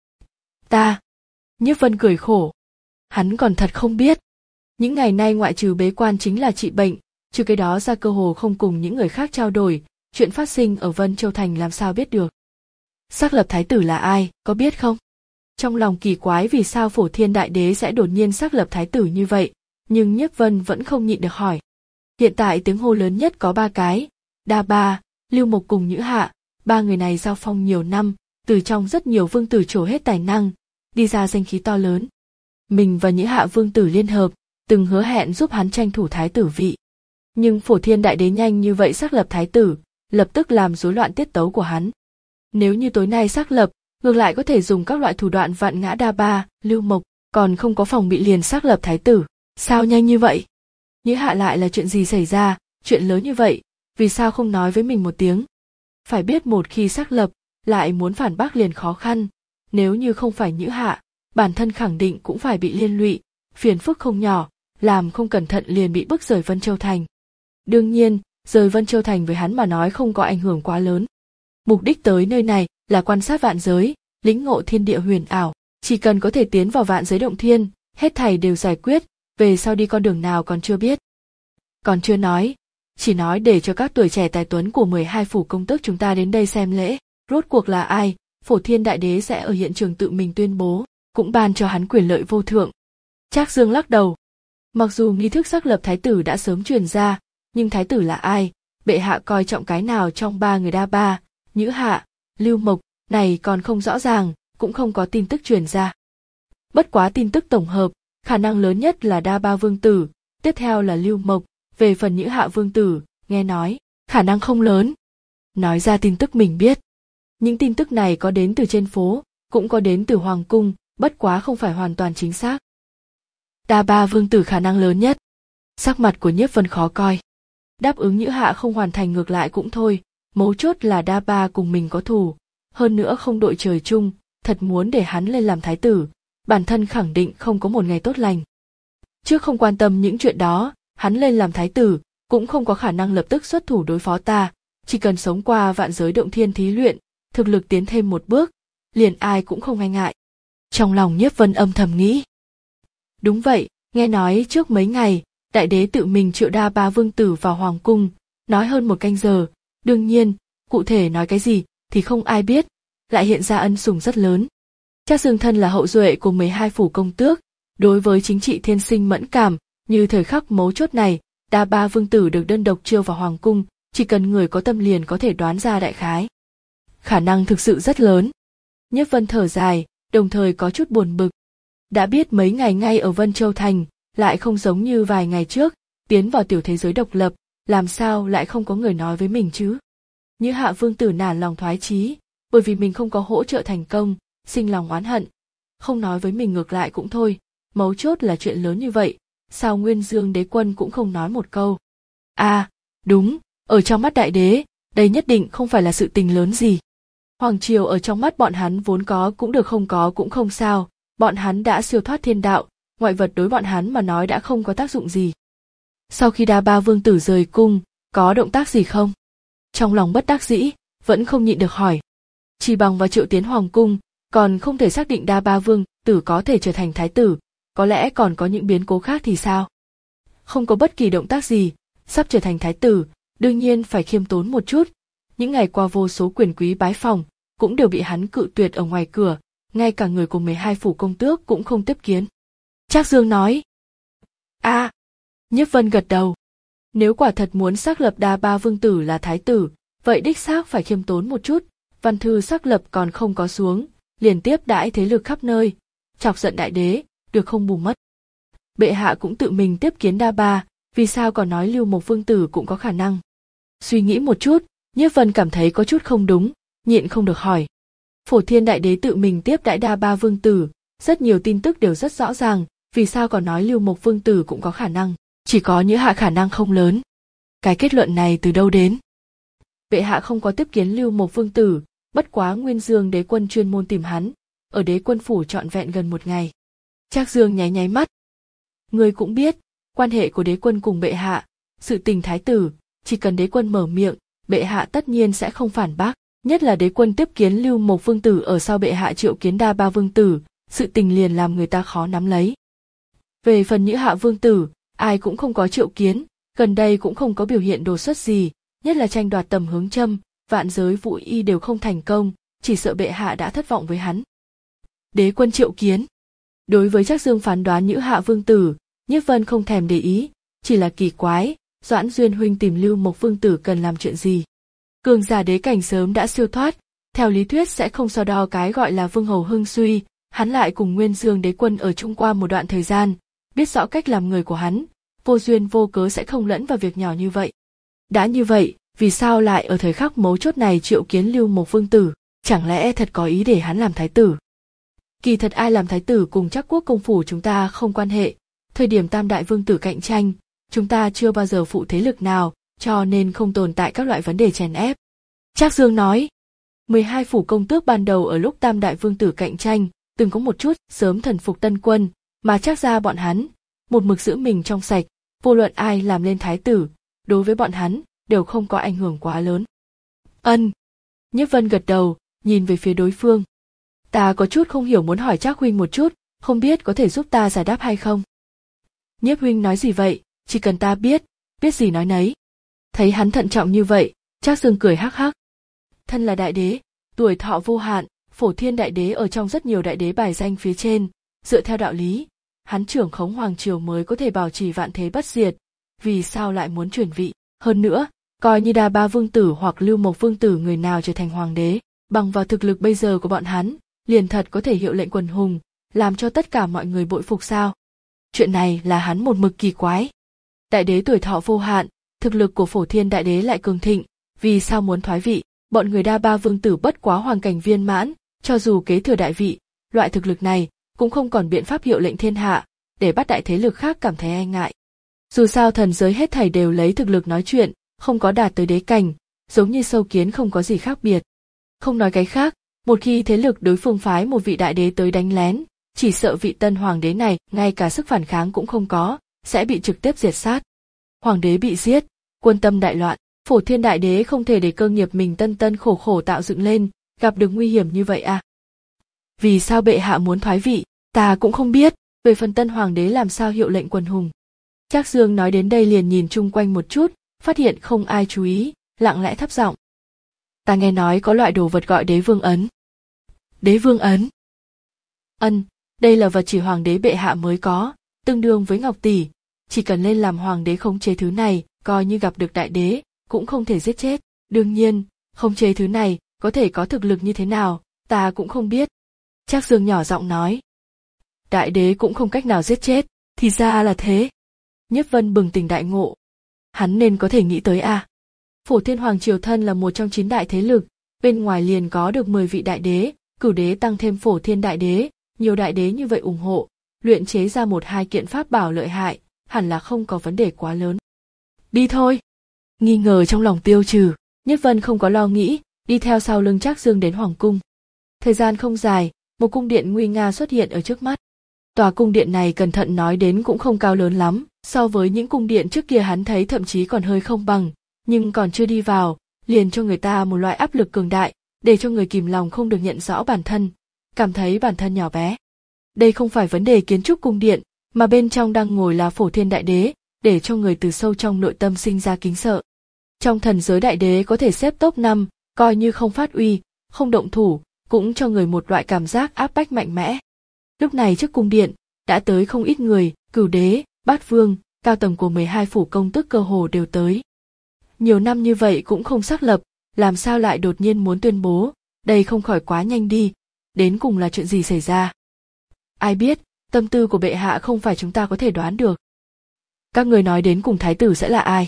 Ta. Nhiếp Vân cười khổ. Hắn còn thật không biết. Những ngày nay ngoại trừ bế quan chính là trị bệnh, trừ cái đó ra cơ hồ không cùng những người khác trao đổi, chuyện phát sinh ở Vân Châu thành làm sao biết được. Xác lập thái tử là ai, có biết không? Trong lòng kỳ quái vì sao Phổ Thiên Đại Đế sẽ đột nhiên xác lập thái tử như vậy, nhưng Nhiếp Vân vẫn không nhịn được hỏi. Hiện tại tiếng hô lớn nhất có ba cái, Đa Ba, Lưu Mộc cùng Nhữ Hạ, ba người này giao phong nhiều năm, từ trong rất nhiều vương tử trổ hết tài năng, đi ra danh khí to lớn. Mình và Nhữ Hạ vương tử liên hợp, từng hứa hẹn giúp hắn tranh thủ thái tử vị. Nhưng Phổ Thiên Đại Đế nhanh như vậy xác lập thái tử, lập tức làm rối loạn tiết tấu của hắn. Nếu như tối nay xác lập, ngược lại có thể dùng các loại thủ đoạn vạn ngã Đa Ba, Lưu Mộc, còn không có phòng bị liền xác lập thái tử. Sao nhanh như vậy? Nhữ Hạ lại là chuyện gì xảy ra, chuyện lớn như vậy, vì sao không nói với mình một tiếng? Phải biết một khi xác lập, lại muốn phản bác liền khó khăn, nếu như không phải Nhữ Hạ, bản thân khẳng định cũng phải bị liên lụy, phiền phức không nhỏ, làm không cẩn thận liền bị bức rời Vân Châu thành. Đương nhiên, rời Vân Châu thành với hắn mà nói không có ảnh hưởng quá lớn. Mục đích tới nơi này là quan sát vạn giới, lĩnh ngộ thiên địa huyền ảo, chỉ cần có thể tiến vào vạn giới động thiên, hết thảy đều giải quyết, về sau đi con đường nào còn chưa biết. Còn chưa nói, chỉ nói để cho các tuổi trẻ tài tuấn của mười hai phủ công tước chúng ta đến đây xem lễ, rốt cuộc là ai, Phổ Thiên Đại Đế sẽ ở hiện trường tự mình tuyên bố, cũng ban cho hắn quyền lợi vô thượng. Trác Dương lắc đầu. Mặc dù nghi thức xác lập thái tử đã sớm truyền ra, nhưng thái tử là ai, bệ hạ coi trọng cái nào trong ba người Đa Ba, Nhữ Hạ, Lưu Mộc, này còn không rõ ràng, cũng không có tin tức truyền ra. Bất quá tin tức tổng hợp, khả năng lớn nhất là Đa Ba vương tử, tiếp theo là Lưu Mộc, về phần Nhữ Hạ vương tử, nghe nói, khả năng không lớn. Nói ra tin tức mình biết. Những tin tức này có đến từ trên phố, cũng có đến từ hoàng cung, bất quá không phải hoàn toàn chính xác. Đa Ba vương tử khả năng lớn nhất. Sắc mặt của Nhiếp Vân khó coi. Đáp ứng Nhữ Hạ không hoàn thành ngược lại cũng thôi, mấu chốt là Đa Ba cùng mình có thù, hơn nữa không đội trời chung, thật muốn để hắn lên làm thái tử, bản thân khẳng định không có một ngày tốt lành. Trước không quan tâm những chuyện đó, hắn lên làm thái tử, cũng không có khả năng lập tức xuất thủ đối phó ta, chỉ cần sống qua vạn giới động thiên thí luyện, thực lực tiến thêm một bước, liền ai cũng không ngại ngại. Trong lòng Nhiếp Vân âm thầm nghĩ. Đúng vậy, nghe nói trước mấy ngày, đại đế tự mình triệu Đa Ba vương tử vào hoàng cung, nói hơn một canh giờ, đương nhiên, cụ thể nói cái gì thì không ai biết, lại hiện ra ân sủng rất lớn. Trác Dương thân là hậu duệ của mười hai phủ công tước, đối với chính trị thiên sinh mẫn cảm, như thời khắc mấu chốt này, Đa Ba vương tử được đơn độc chiêu vào hoàng cung, chỉ cần người có tâm liền có thể đoán ra đại khái. Khả năng thực sự rất lớn. Nhiếp Vân thở dài, đồng thời có chút buồn bực. Đã biết mấy ngày ngay ở Vân Châu thành, lại không giống như vài ngày trước, tiến vào tiểu thế giới độc lập, làm sao lại không có người nói với mình chứ? Nhữ Hạ vương tử nản lòng thoái chí, bởi vì mình không có hỗ trợ thành công, sinh lòng oán hận. Không nói với mình ngược lại cũng thôi, mấu chốt là chuyện lớn như vậy, sao Nguyên Dương đế quân cũng không nói một câu. À, đúng, ở trong mắt đại đế, đây nhất định không phải là sự tình lớn gì. Hoàng triều ở trong mắt bọn hắn vốn có cũng được không có cũng không sao, bọn hắn đã siêu thoát thiên đạo, ngoại vật đối bọn hắn mà nói đã không có tác dụng gì. Sau khi Đa Ba vương tử rời cung, có động tác gì không? Trong lòng bất đắc dĩ, vẫn không nhịn được hỏi. Chỉ bằng vào triệu tiến hoàng cung, còn không thể xác định Đa Ba vương tử có thể trở thành thái tử, có lẽ còn có những biến cố khác thì sao? Không có bất kỳ động tác gì, sắp trở thành thái tử, đương nhiên phải khiêm tốn một chút. Những ngày qua vô số quyền quý bái phỏng, cũng đều bị hắn cự tuyệt ở ngoài cửa, ngay cả người của mười hai phủ công tước cũng không tiếp kiến. Trác Dương nói. a à, Nhiếp Vân gật đầu. Nếu quả thật muốn xác lập Đa Ba Vương Tử là thái tử, vậy đích xác phải khiêm tốn một chút, văn thư xác lập còn không có xuống, liền tiếp đãi thế lực khắp nơi, chọc giận đại đế, được không bù mất. Bệ hạ cũng tự mình tiếp kiến Đa Ba, vì sao còn nói Lưu Mộc Vương Tử cũng có khả năng. Suy nghĩ một chút, Nhiếp Vân cảm thấy có chút không đúng, nhịn không được hỏi. Phổ Thiên đại đế tự mình tiếp đãi Đa Ba Vương Tử, rất nhiều tin tức đều rất rõ ràng, vì sao còn nói Lưu Mộc Vương Tử cũng có khả năng, chỉ có Nhữ Hạ khả năng không lớn. Cái kết luận này từ đâu đến? Bệ hạ không có tiếp kiến Lưu Mộc Vương Tử, bất quá Nguyên Dương đế quân chuyên môn tìm hắn, ở đế quân phủ trọn vẹn gần một ngày. Trác Dương nháy nháy mắt. Ngươi cũng biết, quan hệ của đế quân cùng bệ hạ, sự tình thái tử, chỉ cần đế quân mở miệng, bệ hạ tất nhiên sẽ không phản bác, nhất là đế quân tiếp kiến Lưu Mộc Vương Tử ở sau bệ hạ triệu kiến Đa Ba Vương Tử, sự tình liền làm người ta khó nắm lấy. Về phần Nhữ Hạ Vương Tử, ai cũng không có triệu kiến, gần đây cũng không có biểu hiện đột xuất gì, nhất là tranh đoạt tầm hướng châm, vạn giới vũ y đều không thành công, chỉ sợ bệ hạ đã thất vọng với hắn. Đế quân triệu kiến. Đối với Trác Dương phán đoán Nhữ Hạ Vương Tử, Nhiếp Vân không thèm để ý, chỉ là kỳ quái, Doãn Duyên huynh tìm Lưu Mộc Vương Tử cần làm chuyện gì? Cường giả đế cảnh sớm đã siêu thoát, theo lý thuyết sẽ không so đo cái gọi là vương hầu hưng suy, hắn lại cùng Nguyên Dương đế quân ở chung qua một đoạn thời gian, biết rõ cách làm người của hắn, vô duyên vô cớ sẽ không lẫn vào việc nhỏ như vậy. Đã như vậy, vì sao lại ở thời khắc mấu chốt này triệu kiến Lưu Mộc Vương Tử, chẳng lẽ thật có ý để hắn làm thái tử? Kỳ thật ai làm thái tử cùng Trác quốc công phủ chúng ta không quan hệ, thời điểm tam đại vương tử cạnh tranh, chúng ta chưa bao giờ phụ thế lực nào, cho nên không tồn tại các loại vấn đề chèn ép. Trác Dương nói, mười hai phủ công tước ban đầu ở lúc tam đại vương tử cạnh tranh, từng có một chút sớm thần phục tân quân, mà Trác gia bọn hắn, một mực giữ mình trong sạch, vô luận ai làm lên thái tử, đối với bọn hắn, đều không có ảnh hưởng quá lớn. Ân. Nhiếp Vân gật đầu, nhìn về phía đối phương. Ta có chút không hiểu muốn hỏi Trác huynh một chút, không biết có thể giúp ta giải đáp hay không? Nhiếp huynh nói gì vậy, chỉ cần ta biết, biết gì nói nấy. Thấy hắn thận trọng như vậy, Trác Dương cười hắc hắc. Thân là đại đế, tuổi thọ vô hạn, Phổ Thiên đại đế ở trong rất nhiều đại đế bài danh phía trên, dựa theo đạo lý, hắn trưởng khống hoàng triều mới có thể bảo trì vạn thế bất diệt, vì sao lại muốn chuyển vị? Hơn nữa, coi như Đa Ba Vương Tử hoặc Lưu Mộc Vương Tử người nào trở thành hoàng đế, bằng vào thực lực bây giờ của bọn hắn, liền thật có thể hiệu lệnh quần hùng, làm cho tất cả mọi người bội phục sao? Chuyện này là hắn một mực kỳ quái. Đại đế tuổi thọ vô hạn, thực lực của Phổ Thiên đại đế lại cường thịnh, vì sao muốn thoái vị? Bọn người Đa Ba Vương Tử bất quá hoàng cảnh viên mãn, cho dù kế thừa đại vị, loại thực lực này cũng không còn biện pháp hiệu lệnh thiên hạ, để bắt đại thế lực khác cảm thấy e ngại. Dù sao thần giới hết thảy đều lấy thực lực nói chuyện, không có đạt tới đế cảnh, giống như sâu kiến không có gì khác biệt. Không nói cái khác, một khi thế lực đối phương phái một vị đại đế tới đánh lén, chỉ sợ vị tân hoàng đế này ngay cả sức phản kháng cũng không có, sẽ bị trực tiếp diệt sát. Hoàng đế bị giết, quân tâm đại loạn, Phổ Thiên đại đế không thể để cơ nghiệp mình tân tân khổ khổ tạo dựng lên, gặp được nguy hiểm như vậy à? Vì sao bệ hạ muốn thoái vị, ta cũng không biết, về phần tân hoàng đế làm sao hiệu lệnh quần hùng. Trác Dương nói đến đây liền nhìn chung quanh một chút, phát hiện không ai chú ý, lặng lẽ thấp giọng. Ta nghe nói có loại đồ vật gọi đế vương ấn. Đế vương ấn? Ân, đây là vật chỉ hoàng đế bệ hạ mới có, tương đương với ngọc tỷ, chỉ cần lên làm hoàng đế khống chế thứ này, coi như gặp được đại đế, cũng không thể giết chết. Đương nhiên, khống chế thứ này, có thể có thực lực như thế nào, ta cũng không biết. Trác Dương nhỏ giọng nói. Đại đế cũng không cách nào giết chết, thì ra là thế. Nhiếp Vân bừng tỉnh đại ngộ. Hắn nên có thể nghĩ tới à. Phổ Thiên Hoàng Triều thân là một trong chín đại thế lực, bên ngoài liền có được mười vị đại đế, cửu đế tăng thêm Phổ Thiên đại đế, nhiều đại đế như vậy ủng hộ, luyện chế ra một hai kiện pháp bảo lợi hại, hẳn là không có vấn đề quá lớn. Đi thôi. Nghi ngờ trong lòng tiêu trừ, Nhiếp Vân không có lo nghĩ, đi theo sau lưng Trác Dương đến hoàng cung. Thời gian không dài, một cung điện nguy nga xuất hiện ở trước mắt. Tòa cung điện này cẩn thận nói đến cũng không cao lớn lắm, so với những cung điện trước kia hắn thấy thậm chí còn hơi không bằng, nhưng còn chưa đi vào, liền cho người ta một loại áp lực cường đại, để cho người kìm lòng không được nhận rõ bản thân, cảm thấy bản thân nhỏ bé. Đây không phải vấn đề kiến trúc cung điện, mà bên trong đang ngồi là Phổ Thiên đại đế, để cho người từ sâu trong nội tâm sinh ra kính sợ. Trong thần giới đại đế có thể xếp top năm, coi như không phát uy, không động thủ, cũng cho người một loại cảm giác áp bách mạnh mẽ. Lúc này trước cung điện, đã tới không ít người, cửu đế, bát vương, cao tầng của mười hai phủ công tước cơ hồ đều tới. Nhiều năm như vậy cũng không xác lập, làm sao lại đột nhiên muốn tuyên bố, đây không khỏi quá nhanh đi, đến cùng là chuyện gì xảy ra. Ai biết, tâm tư của bệ hạ không phải chúng ta có thể đoán được. Các người nói đến cùng thái tử sẽ là ai?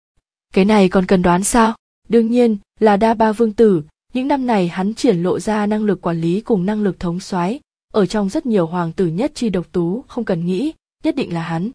Cái này còn cần đoán sao? Đương nhiên là Đa Ba vương tử, những năm này hắn triển lộ ra năng lực quản lý cùng năng lực thống soái, ở trong rất nhiều hoàng tử nhất chi độc tú, không cần nghĩ, nhất định là hắn.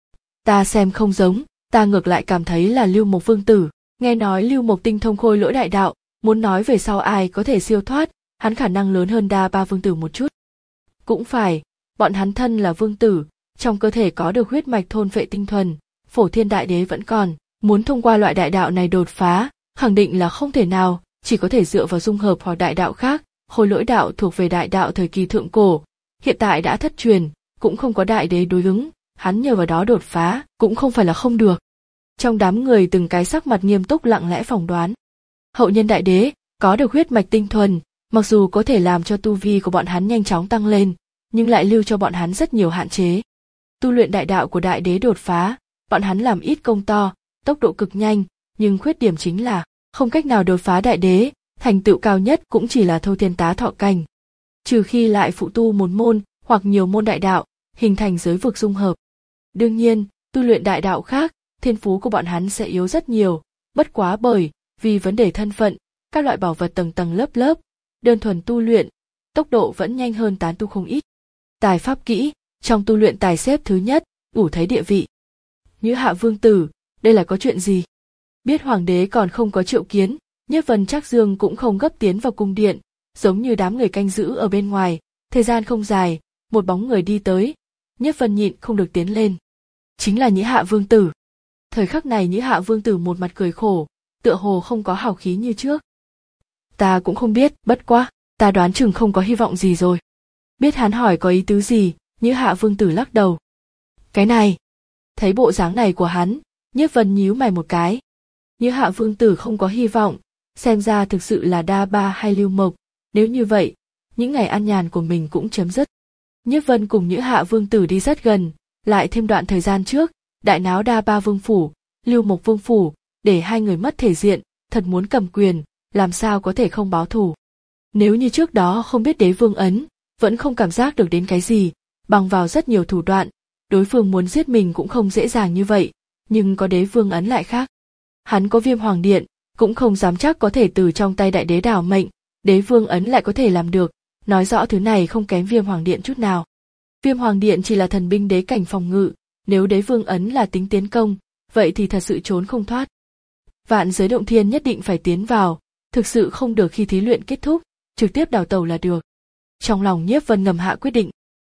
Ta xem không giống, ta ngược lại cảm thấy là Lưu Mộc vương tử, nghe nói Lưu Mộc tinh thông khôi lỗi đại đạo, muốn nói về sau ai có thể siêu thoát, hắn khả năng lớn hơn Đa Ba vương tử một chút. Cũng phải, bọn hắn thân là vương tử, trong cơ thể có được huyết mạch thôn phệ tinh thuần, Phổ Thiên Đại Đế vẫn còn, muốn thông qua loại đại đạo này đột phá, khẳng định là không thể nào, chỉ có thể dựa vào dung hợp hoặc đại đạo khác. Khôi lỗi đạo thuộc về đại đạo thời kỳ thượng cổ, hiện tại đã thất truyền, cũng không có đại đế đối ứng, hắn nhờ vào đó đột phá, cũng không phải là không được. Trong đám người từng cái sắc mặt nghiêm túc lặng lẽ phỏng đoán. Hậu nhân đại đế, có được huyết mạch tinh thuần, mặc dù có thể làm cho tu vi của bọn hắn nhanh chóng tăng lên, nhưng lại lưu cho bọn hắn rất nhiều hạn chế. Tu luyện đại đạo của đại đế đột phá, bọn hắn làm ít công to, tốc độ cực nhanh, nhưng khuyết điểm chính là không cách nào đột phá đại đế, thành tựu cao nhất cũng chỉ là thâu thiên tá thọ cảnh. Trừ khi lại phụ tu một môn hoặc nhiều môn đại đạo, hình thành giới vực dung hợp. Đương nhiên, tu luyện đại đạo khác, thiên phú của bọn hắn sẽ yếu rất nhiều, bất quá bởi vì vấn đề thân phận, các loại bảo vật tầng tầng lớp lớp, đơn thuần tu luyện, tốc độ vẫn nhanh hơn tán tu không ít. Tài pháp kỹ, trong tu luyện tài xếp thứ nhất, đủ thấy địa vị. Nhữ Hạ vương tử, đây là có chuyện gì? Biết hoàng đế còn không có triệu kiến, Nhiếp Vân Trác Dương cũng không gấp tiến vào cung điện, giống như đám người canh giữ ở bên ngoài, thời gian không dài, một bóng người đi tới, Nhiếp Vân nhịn không được tiến lên. Chính là Nhữ Hạ vương tử. Thời khắc này Nhữ Hạ vương tử một mặt cười khổ, tựa hồ không có hào khí như trước. Ta cũng không biết, bất quá, ta đoán chừng không có hy vọng gì rồi. Biết hắn hỏi có ý tứ gì, Nhữ Hạ vương tử lắc đầu. Cái này, thấy bộ dáng này của hắn, Nhiếp Vân nhíu mày một cái. Nhữ Hạ vương tử không có hy vọng, xem ra thực sự là Đa Ba hay Lưu Mộc, nếu như vậy, những ngày an nhàn của mình cũng chấm dứt. Nhiếp Vân cùng Nhữ Hạ vương tử đi rất gần, lại thêm đoạn thời gian trước, đại náo Đa Ba vương phủ, Lưu Mộc vương phủ, để hai người mất thể diện, thật muốn cầm quyền, làm sao có thể không báo thù. Nếu như trước đó không biết đế vương ấn, vẫn không cảm giác được đến cái gì, bằng vào rất nhiều thủ đoạn, đối phương muốn giết mình cũng không dễ dàng như vậy, nhưng có đế vương ấn lại khác. Hắn có Viêm Hoàng Điện, cũng không dám chắc có thể từ trong tay đại đế đảo mệnh, đế vương ấn lại có thể làm được, nói rõ thứ này không kém Viêm Hoàng Điện chút nào. Viêm Hoàng Điện chỉ là thần binh đế cảnh phòng ngự, nếu đế vương ấn là tính tiến công, vậy thì thật sự trốn không thoát. Vạn giới động thiên nhất định phải tiến vào, thực sự không được khi thí luyện kết thúc, trực tiếp đào tẩu là được. Trong lòng Nhiếp Vân ngầm hạ quyết định.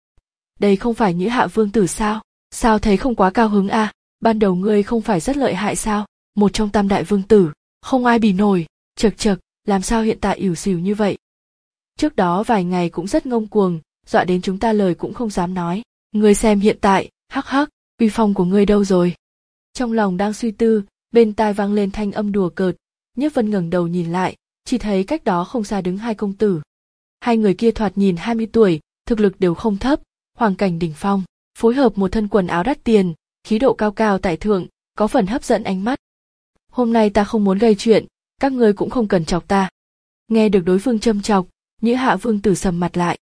Đây không phải Nhữ Hạ vương tử sao? Sao thấy không quá cao hứng à? Ban đầu ngươi không phải rất lợi hại sao? Một trong tam đại vương tử, không ai bì nổi, chật chật, làm sao hiện tại ỉu xìu như vậy? Trước đó vài ngày cũng rất ngông cuồng, dọa đến chúng ta lời cũng không dám nói. Ngươi xem hiện tại, hắc hắc, uy phong của ngươi đâu rồi? Trong lòng đang suy tư, bên tai vang lên thanh âm đùa cợt, Nhiếp Vân ngẩng đầu nhìn lại, chỉ thấy cách đó không xa đứng hai công tử. Hai người kia thoạt nhìn hai mươi tuổi, thực lực đều không thấp, hoàng cảnh đỉnh phong, phối hợp một thân quần áo đắt tiền, khí độ cao cao tại thượng, có phần hấp dẫn ánh mắt. Hôm nay ta không muốn gây chuyện, các ngươi cũng không cần chọc ta. Nghe được đối phương châm chọc, Nhữ Hạ vương tử sầm mặt lại.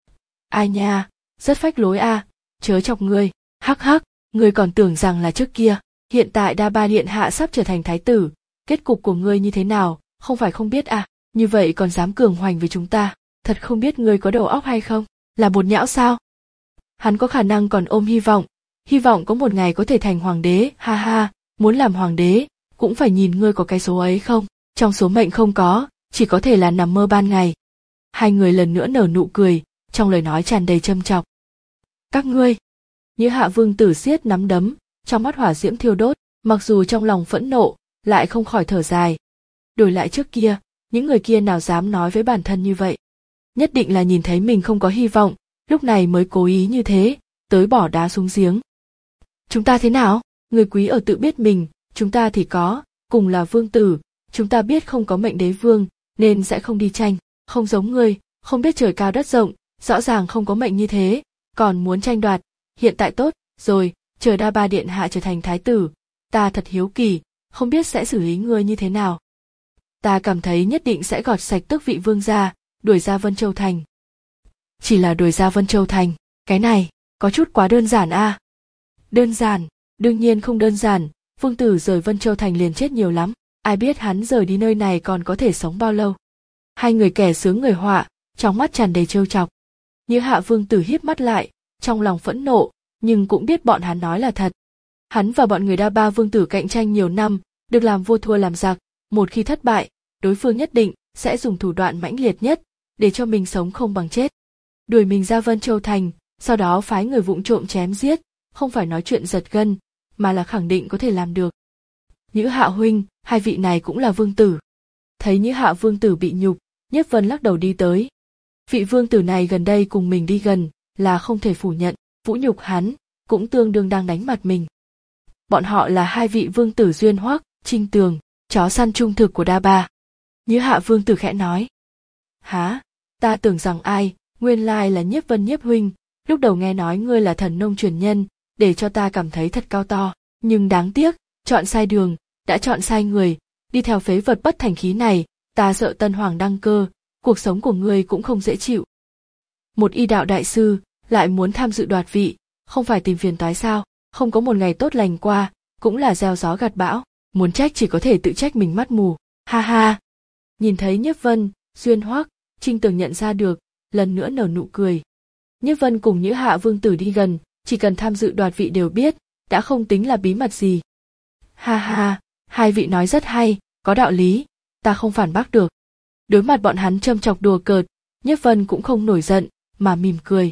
Ai nha, rất phách lối a, à, chớ chọc ngươi, hắc hắc, ngươi còn tưởng rằng là trước kia, hiện tại Đa Ba điện hạ sắp trở thành thái tử, kết cục của ngươi như thế nào, không phải không biết à, như vậy còn dám cường hoành với chúng ta, thật không biết ngươi có đầu óc hay không, là bột nhão sao? Hắn có khả năng còn ôm hy vọng, hy vọng có một ngày có thể thành hoàng đế, ha ha, muốn làm hoàng đế, cũng phải nhìn ngươi có cái số ấy không, trong số mệnh không có, chỉ có thể là nằm mơ ban ngày. Hai người lần nữa nở nụ cười, trong lời nói tràn đầy châm chọc. Các ngươi, Nhữ Hạ vương tử siết nắm đấm, trong mắt hỏa diễm thiêu đốt, mặc dù trong lòng phẫn nộ, lại không khỏi thở dài. Đổi lại trước kia, những người kia nào dám nói với bản thân như vậy. Nhất định là nhìn thấy mình không có hy vọng, lúc này mới cố ý như thế, tới bỏ đá xuống giếng. Chúng ta thế nào? Người quý ở tự biết mình, chúng ta thì có, cùng là vương tử, chúng ta biết không có mệnh đế vương, nên sẽ không đi tranh, Không giống ngươi, không biết trời cao đất rộng, rõ ràng không có mệnh như thế, còn muốn tranh đoạt, hiện tại tốt, rồi, chờ Đa Ba điện hạ trở thành thái tử, ta thật hiếu kỳ, không biết sẽ xử lý ngươi như thế nào. Ta cảm thấy nhất định sẽ gọt sạch tước vị vương gia, đuổi ra Vân Châu Thành. Chỉ là đuổi ra Vân Châu Thành, cái này, có chút quá đơn giản a. À? Đơn giản, đương nhiên không đơn giản, vương tử rời Vân Châu Thành liền chết nhiều lắm, ai biết hắn rời đi nơi này còn có thể sống bao lâu. Hai người kẻ sướng người họa, trong mắt tràn đầy trêu chọc. Như Hạ vương tử híp mắt lại, trong lòng phẫn nộ, nhưng cũng biết bọn hắn nói là thật. Hắn và bọn người Đa Ba vương tử cạnh tranh nhiều năm, được làm vua thua làm giặc, một khi thất bại, đối phương nhất định sẽ dùng thủ đoạn mãnh liệt nhất để cho mình sống không bằng chết. Đuổi mình ra Vân Châu Thành, sau đó phái người vụng trộm chém giết, không phải nói chuyện giật gân, mà là khẳng định có thể làm được. Nhữ Hạ huynh, hai vị này cũng là vương tử. Thấy Nhữ Hạ vương tử bị nhục, Nhiếp Vân lắc đầu đi tới. Vị vương tử này gần đây cùng mình đi gần, là không thể phủ nhận, vũ nhục hắn, cũng tương đương đang đánh mặt mình. Bọn họ là hai vị vương tử Duyên Hoắc, Trinh Tường, chó săn trung thực của Đa Ba. Nhữ Hạ vương tử khẽ nói. Hả, ta tưởng rằng ai, nguyên lai là Nhiếp Vân Nhiếp huynh, lúc đầu nghe nói ngươi là thần nông truyền nhân, để cho ta cảm thấy thật cao to, nhưng đáng tiếc, chọn sai đường, đã chọn sai người, đi theo phế vật bất thành khí này, ta sợ Tân Hoàng đăng cơ, cuộc sống của ngươi cũng không dễ chịu. Một y đạo đại sư, lại muốn tham dự đoạt vị, không phải tìm phiền toái sao, không có một ngày tốt lành qua, cũng là gieo gió gặt bão, muốn trách chỉ có thể tự trách mình mắt mù, ha ha. Nhìn thấy Nhiếp Vân, Duyên Hoắc, Trinh Tường nhận ra được, lần nữa nở nụ cười. Nhiếp Vân cùng Nhữ Hạ vương tử đi gần, chỉ cần tham dự đoạt vị đều biết, đã không tính là bí mật gì. Ha ha, hai vị nói rất hay, có đạo lý, ta không phản bác được. Đối mặt bọn hắn châm chọc đùa cợt, Nhiếp Vân cũng không nổi giận, mà mỉm cười.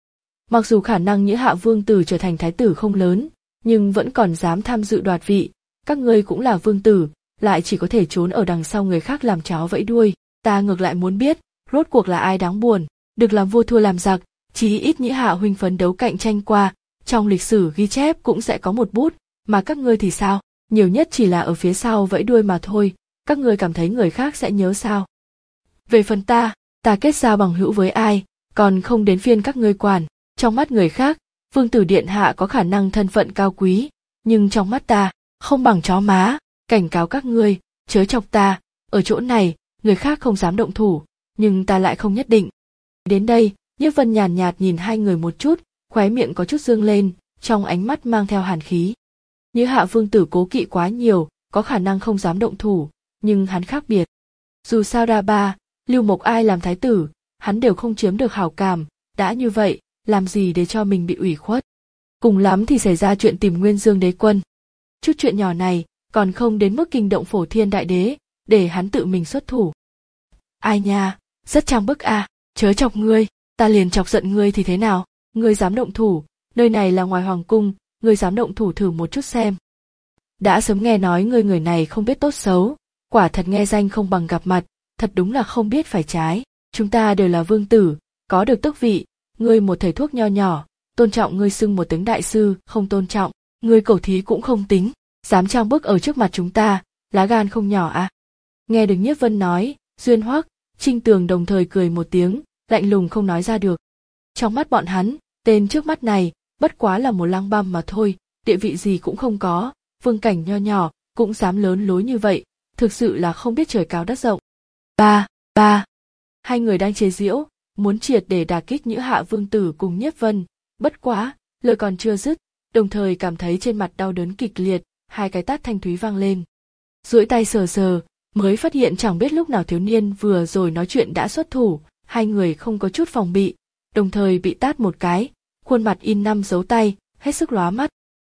Mặc dù khả năng Nhữ Hạ vương tử trở thành thái tử không lớn, nhưng vẫn còn dám tham dự đoạt vị, các ngươi cũng là vương tử, lại chỉ có thể trốn ở đằng sau người khác làm chó vẫy đuôi, ta ngược lại muốn biết, rốt cuộc là ai đáng buồn, được làm vua thua làm giặc, chí ít Nhữ Hạ huynh phấn đấu cạnh tranh qua, trong lịch sử ghi chép cũng sẽ có một bút, mà các ngươi thì sao, nhiều nhất chỉ là ở phía sau vẫy đuôi mà thôi, các ngươi cảm thấy người khác sẽ nhớ sao? Về phần ta, ta kết giao bằng hữu với ai, còn không đến phiên các ngươi quản, trong mắt người khác, vương tử điện hạ có khả năng thân phận cao quý, nhưng trong mắt ta, không bằng chó má, cảnh cáo các ngươi, chớ chọc ta, ở chỗ này, người khác không dám động thủ, nhưng ta lại không nhất định. Đến đây, Nhiếp Vân nhàn nhạt nhìn hai người một chút, khóe miệng có chút dương lên, trong ánh mắt mang theo hàn khí. Như Hạ vương tử cố kỵ quá nhiều, có khả năng không dám động thủ, nhưng hắn khác biệt. Dù sao Đa Ba, Lưu Mộc Ai làm thái tử, hắn đều không chiếm được hảo cảm, đã như vậy, làm gì để cho mình bị ủy khuất. Cùng lắm thì xảy ra chuyện tìm Nguyên Dương đế quân. Chút chuyện nhỏ này, còn không đến mức kinh động Phổ Thiên đại đế, để hắn tự mình xuất thủ. Ai nha, rất trang bức à, chớ chọc ngươi, ta liền chọc giận ngươi thì thế nào, ngươi dám động thủ, nơi này là ngoài hoàng cung, ngươi dám động thủ thử một chút xem. Đã sớm nghe nói ngươi người này không biết tốt xấu, quả thật nghe danh không bằng gặp mặt, thật đúng là không biết phải trái, chúng ta đều là vương tử, có được tước vị, ngươi một thầy thuốc nho nhỏ, tôn trọng ngươi xưng một tiếng đại sư, không tôn trọng, ngươi cẩu thí cũng không tính, dám trang bức ở trước mặt chúng ta, lá gan không nhỏ à. Nghe được Nhiếp Vân nói, Duyên Hoắc, Trinh Tường đồng thời cười một tiếng, lạnh lùng không nói ra được. Trong mắt bọn hắn, tên trước mắt này, bất quá là một lang băm mà thôi, địa vị gì cũng không có, vương cảnh nho nhỏ, cũng dám lớn lối như vậy, thực sự là không biết trời cao đất rộng. Ba, ba. Hai người đang chế giễu, muốn triệt để đả kích Nhữ Hạ vương tử cùng Nhiếp Vân, bất quá, lời còn chưa dứt, đồng thời cảm thấy trên mặt đau đớn kịch liệt, hai cái tát thanh thúy vang lên. Duỗi tay sờ sờ, mới phát hiện chẳng biết lúc nào thiếu niên vừa rồi nói chuyện đã xuất thủ, hai người không có chút phòng bị, đồng thời bị tát một cái, khuôn mặt in năm dấu tay, hết sức lóa mắt.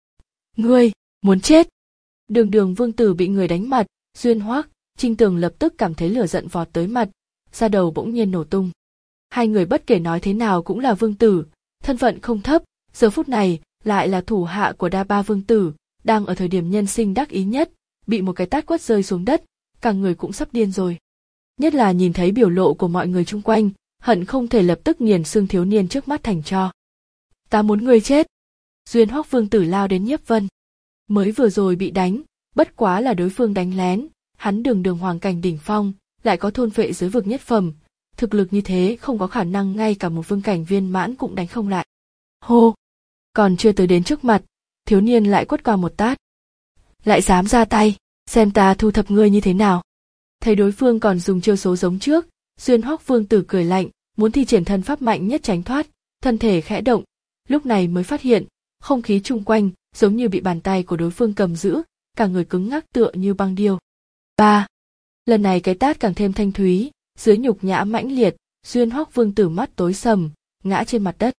Ngươi, muốn chết! Đường đường vương tử bị người đánh mặt, Duyên Hoắc, Trinh Tường lập tức cảm thấy lửa giận vọt tới mặt, da đầu bỗng nhiên nổ tung. Hai người bất kể nói thế nào cũng là vương tử, thân phận không thấp, giờ phút này lại là thủ hạ của Đa Ba vương tử, đang ở thời điểm nhân sinh đắc ý nhất, bị một cái tát quất rơi xuống đất, cả người cũng sắp điên rồi. Nhất là nhìn thấy biểu lộ của mọi người chung quanh, hận không thể lập tức nghiền xương thiếu niên trước mắt thành tro. Ta muốn ngươi chết! Duyên Hoắc vương tử lao đến Nhiếp Vân. Mới vừa rồi bị đánh, bất quá là đối phương đánh lén, hắn đường đường hoàng cảnh đỉnh phong, lại có thôn phệ giới vực nhất phẩm, thực lực như thế không có khả năng ngay cả một vương cảnh viên mãn cũng đánh không lại. Hô! Còn chưa tới đến trước mặt, thiếu niên lại quất qua một tát. Lại dám ra tay, xem ta thu thập ngươi như thế nào. Thấy đối phương còn dùng chiêu số giống trước, Duyên Hoắc Vương Tử cười lạnh, muốn thi triển thân pháp mạnh nhất tránh thoát, thân thể khẽ động, lúc này mới phát hiện, không khí chung quanh giống như bị bàn tay của đối phương cầm giữ, cả người cứng ngắc tựa như băng điêu. Ba. Lần này cái tát càng thêm thanh thúy, dưới nhục nhã mãnh liệt, Duyên Hoắc Vương Tử mắt tối sầm, ngã trên mặt đất.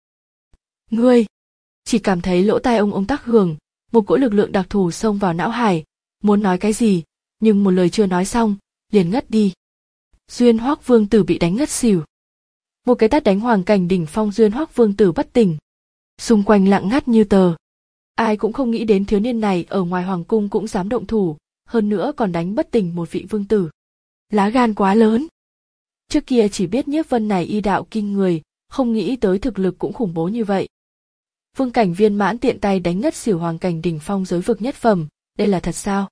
Ngươi! Chỉ cảm thấy lỗ tai ông ông tắc hưởng, một cỗ lực lượng đặc thù xông vào não hải, muốn nói cái gì, nhưng một lời chưa nói xong, liền ngất đi. Duyên Hoắc Vương Tử bị đánh ngất xỉu. Một cái tát đánh hoàng cảnh đỉnh phong Duyên Hoắc Vương Tử bất tỉnh. Xung quanh lặng ngắt như tờ. Ai cũng không nghĩ đến thiếu niên này ở ngoài hoàng cung cũng dám động thủ, hơn nữa còn đánh bất tỉnh một vị vương tử. Lá gan quá lớn. Trước kia chỉ biết Nhiếp Vân này y đạo kinh người, không nghĩ tới thực lực cũng khủng bố như vậy. Vương cảnh viên mãn tiện tay đánh ngất xỉu hoàng cảnh đỉnh phong giới vực nhất phẩm, đây là thật sao?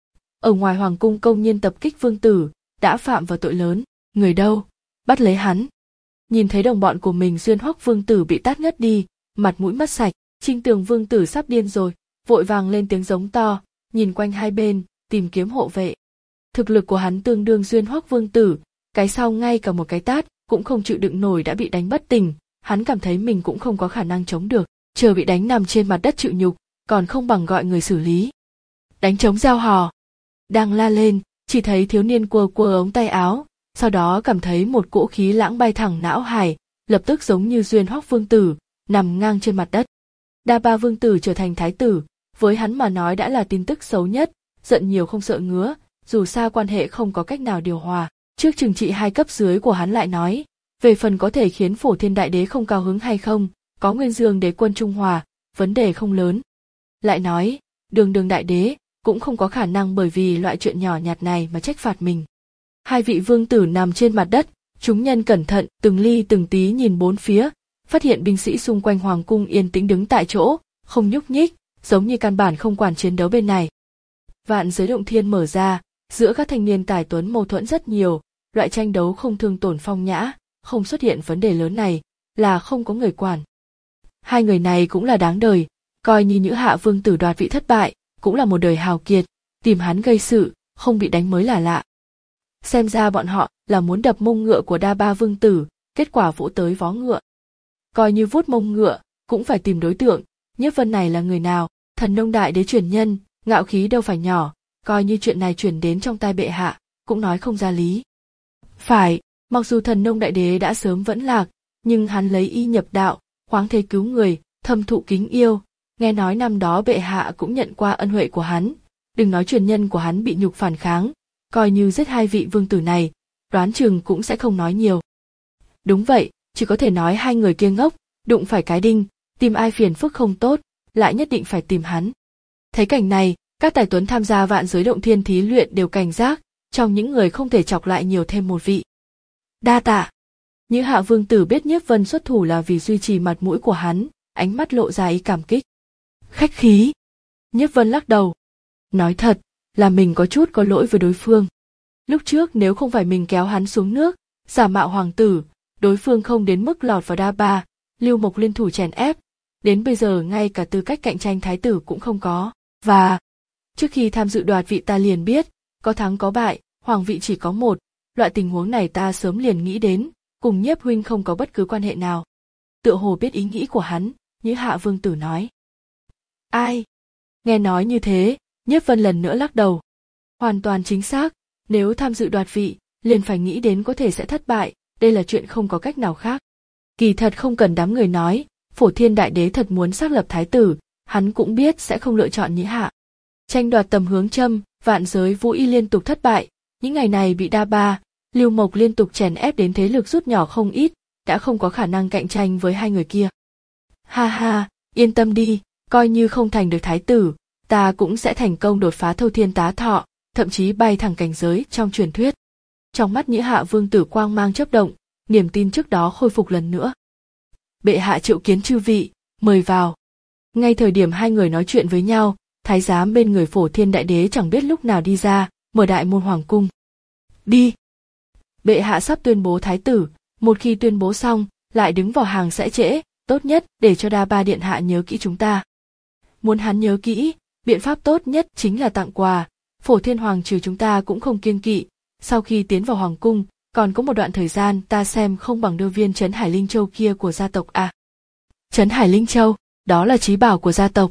Ở ngoài hoàng cung công nhiên tập kích vương tử, đã phạm vào tội lớn, người đâu? Bắt lấy hắn. Nhìn thấy đồng bọn của mình Duyên Hoắc Vương Tử bị tát ngất đi, mặt mũi mất sạch, Trinh Tường Vương Tử sắp điên rồi, vội vàng lên tiếng giống to, nhìn quanh hai bên, tìm kiếm hộ vệ. Thực lực của hắn tương đương Duyên Hoắc Vương Tử, cái sau ngay cả một cái tát cũng không chịu đựng nổi đã bị đánh bất tỉnh, hắn cảm thấy mình cũng không có khả năng chống được, chờ bị đánh nằm trên mặt đất chịu nhục, còn không bằng gọi người xử lý. Đánh trống gieo hò. Đang la lên, chỉ thấy thiếu niên quơ quơ ống tay áo, sau đó cảm thấy một cỗ khí lãng bay thẳng não hải, lập tức giống như Duyên Hoắc Vương Tử, nằm ngang trên mặt đất. Đa Ba Vương Tử trở thành thái tử, với hắn mà nói đã là tin tức xấu nhất, giận nhiều không sợ ngứa, dù sao quan hệ không có cách nào điều hòa. Trước trừng trị hai cấp dưới của hắn lại nói, về phần có thể khiến Phổ Thiên Đại Đế không cao hứng hay không, có Nguyên Dương Đế quân trung hòa, vấn đề không lớn. Lại nói, Đường Đường Đại Đế cũng không có khả năng bởi vì loại chuyện nhỏ nhặt này mà trách phạt mình. Hai vị vương tử nằm trên mặt đất, chúng nhân cẩn thận từng ly từng tí nhìn bốn phía, phát hiện binh sĩ xung quanh hoàng cung yên tĩnh đứng tại chỗ, không nhúc nhích, giống như căn bản không quản chiến đấu bên này. Vạn giới động thiên mở ra, giữa các thanh niên tài tuấn mâu thuẫn rất nhiều, loại tranh đấu không thương tổn phong nhã, không xuất hiện vấn đề lớn này, là không có người quản. Hai người này cũng là đáng đời, coi như Nhữ Hạ Vương Tử đoạt vị thất bại, cũng là một đời hào kiệt, tìm hắn gây sự, không bị đánh mới là lạ. Xem ra bọn họ là muốn đập mông ngựa của Đa Ba Vương Tử, kết quả vỗ tới vó ngựa. Coi như vuốt mông ngựa, cũng phải tìm đối tượng, Nhiếp Vân này là người nào, Thần Nông Đại Đế truyền nhân, ngạo khí đâu phải nhỏ, coi như chuyện này chuyển đến trong tai bệ hạ, cũng nói không ra lý. Phải, mặc dù Thần Nông Đại Đế đã sớm vẫn lạc, nhưng hắn lấy y nhập đạo, khoáng thế cứu người, thâm thụ kính yêu, nghe nói năm đó bệ hạ cũng nhận qua ân huệ của hắn, đừng nói truyền nhân của hắn bị nhục phản kháng, coi như giết hai vị vương tử này, đoán chừng cũng sẽ không nói nhiều. Đúng vậy, chỉ có thể nói hai người kia ngốc, đụng phải cái đinh, tìm ai phiền phức không tốt, lại nhất định phải tìm hắn. Thấy cảnh này, các tài tuấn tham gia vạn giới động thiên thí luyện đều cảnh giác, trong những người không thể chọc lại nhiều thêm một vị. Đa tạ. Nhữ Hạ Vương Tử biết Nhiếp Vân xuất thủ là vì duy trì mặt mũi của hắn, ánh mắt lộ ra ý cảm kích. Khách khí. Nhiếp Vân lắc đầu. Nói thật, là mình có chút có lỗi với đối phương. Lúc trước nếu không phải mình kéo hắn xuống nước, giả mạo hoàng tử, đối phương không đến mức lọt vào Đa Ba, Lưu Mộc liên thủ chèn ép, đến bây giờ ngay cả tư cách cạnh tranh thái tử cũng không có. Và trước khi tham dự đoạt vị ta liền biết, có thắng có bại, hoàng vị chỉ có một, loại tình huống này ta sớm liền nghĩ đến, cùng Nhiếp huynh không có bất cứ quan hệ nào. Tựa hồ biết ý nghĩ của hắn, Nhữ Hạ Vương Tử nói. Ai? Nghe nói như thế, Nhiếp Vân lần nữa lắc đầu. Hoàn toàn chính xác, nếu tham dự đoạt vị, liền phải nghĩ đến có thể sẽ thất bại, đây là chuyện không có cách nào khác. Kỳ thật không cần đám người nói, Phổ Thiên Đại Đế thật muốn xác lập thái tử, hắn cũng biết sẽ không lựa chọn Nhĩ Hạ. Tranh đoạt tầm hướng châm, vạn giới Vũ Y liên tục thất bại, những ngày này bị Đa Ba, Lưu Mộc liên tục chèn ép đến thế lực rút nhỏ không ít, đã không có khả năng cạnh tranh với hai người kia. Ha ha, yên tâm đi, coi như không thành được thái tử, ta cũng sẽ thành công đột phá Thâu Thiên Tá Thọ, thậm chí bay thẳng cảnh giới trong truyền thuyết. Trong mắt Nhĩ Hạ Vương Tử quang mang chớp động, niềm tin trước đó khôi phục lần nữa. Bệ hạ triệu kiến chư vị, mời vào. Ngay thời điểm hai người nói chuyện với nhau, thái giám bên người Phổ Thiên Đại Đế chẳng biết lúc nào đi ra, mở đại môn hoàng cung. Đi. bệ hạ sắp tuyên bố thái tử, một khi tuyên bố xong, lại đứng vào hàng sẽ trễ, tốt nhất để cho Đa Ba điện hạ nhớ kỹ chúng ta. Muốn hắn nhớ kỹ, biện pháp tốt nhất chính là tặng quà, Phổ Thiên Hoàng trừ chúng ta cũng không kiêng kỵ, sau khi tiến vào hoàng cung, còn có một đoạn thời gian ta xem không bằng đưa viên trấn Hải Linh Châu kia của gia tộc à. Trấn Hải Linh Châu, đó là trí bảo của gia tộc.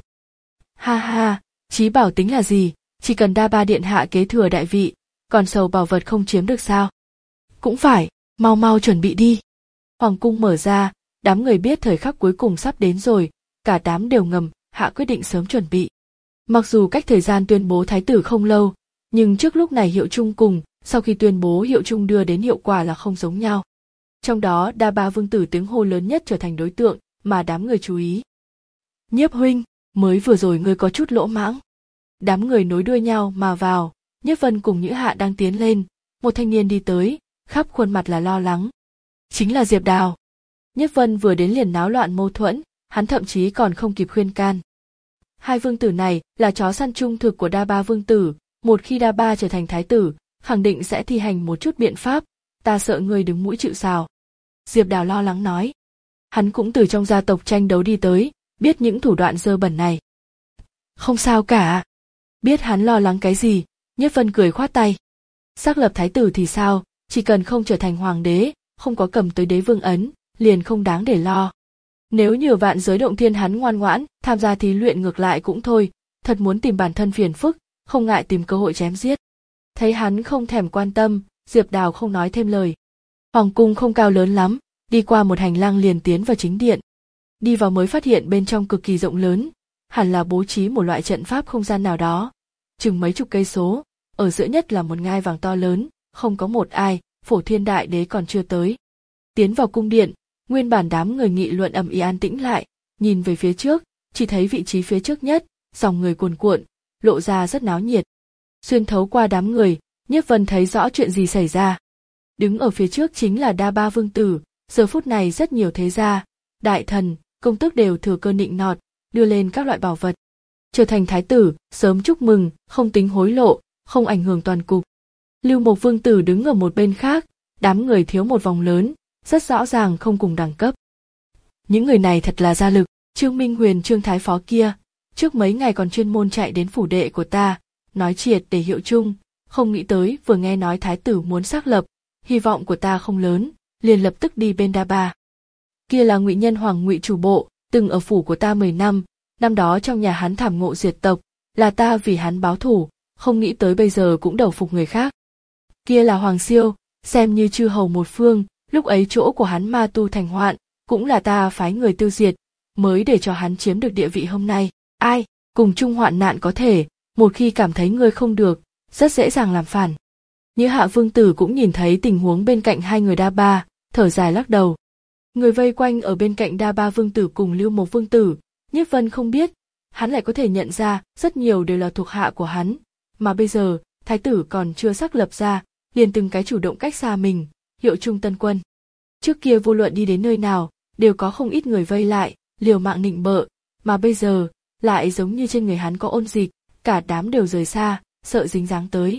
Ha ha, trí bảo tính là gì, chỉ cần Đa Ba điện hạ kế thừa đại vị, còn sầu bảo vật không chiếm được sao? Cũng phải, mau mau chuẩn bị đi. Hoàng cung mở ra, đám người biết thời khắc cuối cùng sắp đến rồi, cả đám đều ngầm hạ quyết định sớm chuẩn bị. Mặc dù cách thời gian tuyên bố thái tử không lâu, nhưng trước lúc này hiệu chung cùng, sau khi tuyên bố hiệu chung đưa đến hiệu quả là không giống nhau. Trong đó Đa Ba vương tử tiếng hô lớn nhất trở thành đối tượng mà đám người chú ý. Nhiếp huynh, mới vừa rồi ngươi có chút lỗ mãng. Đám người nối đuôi nhau mà vào, Nhiếp Vân cùng Nhữ Hạ đang tiến lên, một thanh niên đi tới, khắp khuôn mặt là lo lắng. Chính là Diệp Đào. Nhiếp Vân vừa đến liền náo loạn mâu thuẫn, hắn thậm chí còn không kịp khuyên can. Hai vương tử này là chó săn trung thực của Đa Ba vương tử, một khi Đa Ba trở thành thái tử, khẳng định sẽ thi hành một chút biện pháp, ta sợ ngươi đứng mũi chịu sào. Diệp Đào lo lắng nói. Hắn cũng từ trong gia tộc tranh đấu đi tới, biết những thủ đoạn dơ bẩn này. Không sao cả. Biết hắn lo lắng cái gì, Nhiếp Vân cười khoát tay. Xác lập thái tử thì sao, chỉ cần không trở thành hoàng đế, không có cầm tới đế vương ấn, liền không đáng để lo. Nếu như vạn giới động thiên hắn ngoan ngoãn, tham gia thí luyện ngược lại cũng thôi, thật muốn tìm bản thân phiền phức, không ngại tìm cơ hội chém giết. Thấy hắn không thèm quan tâm, Diệp Đào không nói thêm lời. Hoàng cung không cao lớn lắm, đi qua một hành lang liền tiến vào chính điện. Đi vào mới phát hiện bên trong cực kỳ rộng lớn, hẳn là bố trí một loại trận pháp không gian nào đó. Chừng mấy chục cây số, ở giữa nhất là một ngai vàng to lớn, không có một ai, Phổ Thiên Đại Đế còn chưa tới. Tiến vào cung điện, nguyên bản đám người nghị luận ầm ĩ an tĩnh lại, nhìn về phía trước, chỉ thấy vị trí phía trước nhất, dòng người cuồn cuộn, lộ ra rất náo nhiệt. Xuyên thấu qua đám người, Nhiếp Vân thấy rõ chuyện gì xảy ra. Đứng ở phía trước chính là Đa Ba vương tử, giờ phút này rất nhiều thế gia, đại thần, công tước đều thừa cơ nịnh nọt, đưa lên các loại bảo vật. Trở thành thái tử, sớm chúc mừng, không tính hối lộ, không ảnh hưởng toàn cục. Lưu Mộc vương tử đứng ở một bên khác, đám người thiếu một vòng lớn, rất rõ ràng không cùng đẳng cấp. Những người này thật là gia lực, Trương Minh Huyền Trương Thái Phó kia, trước mấy ngày còn chuyên môn chạy đến phủ đệ của ta, nói triệt để hiệu chung, không nghĩ tới vừa nghe nói thái tử muốn xác lập, hy vọng của ta không lớn, liền lập tức đi bên Đa Ba. Kia là Ngụy Nhân Hoàng Ngụy chủ bộ, từng ở phủ của ta mười năm, năm đó trong nhà hắn thảm ngộ diệt tộc, là ta vì hắn báo thù, không nghĩ tới bây giờ cũng đầu phục người khác. Kia là Hoàng Siêu, xem như chư hầu một phương, lúc ấy chỗ của hắn ma tu thành hoạn, cũng là ta phái người tiêu diệt, mới để cho hắn chiếm được địa vị hôm nay. Ai, cùng chung hoạn nạn có thể, một khi cảm thấy ngươi không được, rất dễ dàng làm phản. Như Hạ vương tử cũng nhìn thấy tình huống bên cạnh hai người Đa Ba, thở dài lắc đầu. Người vây quanh ở bên cạnh Đa Ba vương tử cùng Lưu Mộc vương tử, Nhiếp Vân không biết, hắn lại có thể nhận ra rất nhiều đều là thuộc hạ của hắn, mà bây giờ thái tử còn chưa xác lập ra, liền từng cái chủ động cách xa mình, hiệu chung tân quân. Trước kia vô luận đi đến nơi nào, đều có không ít người vây lại, liều mạng nịnh bợ, mà bây giờ lại giống như trên người hắn có ôn dịch, cả đám đều rời xa, sợ dính dáng tới.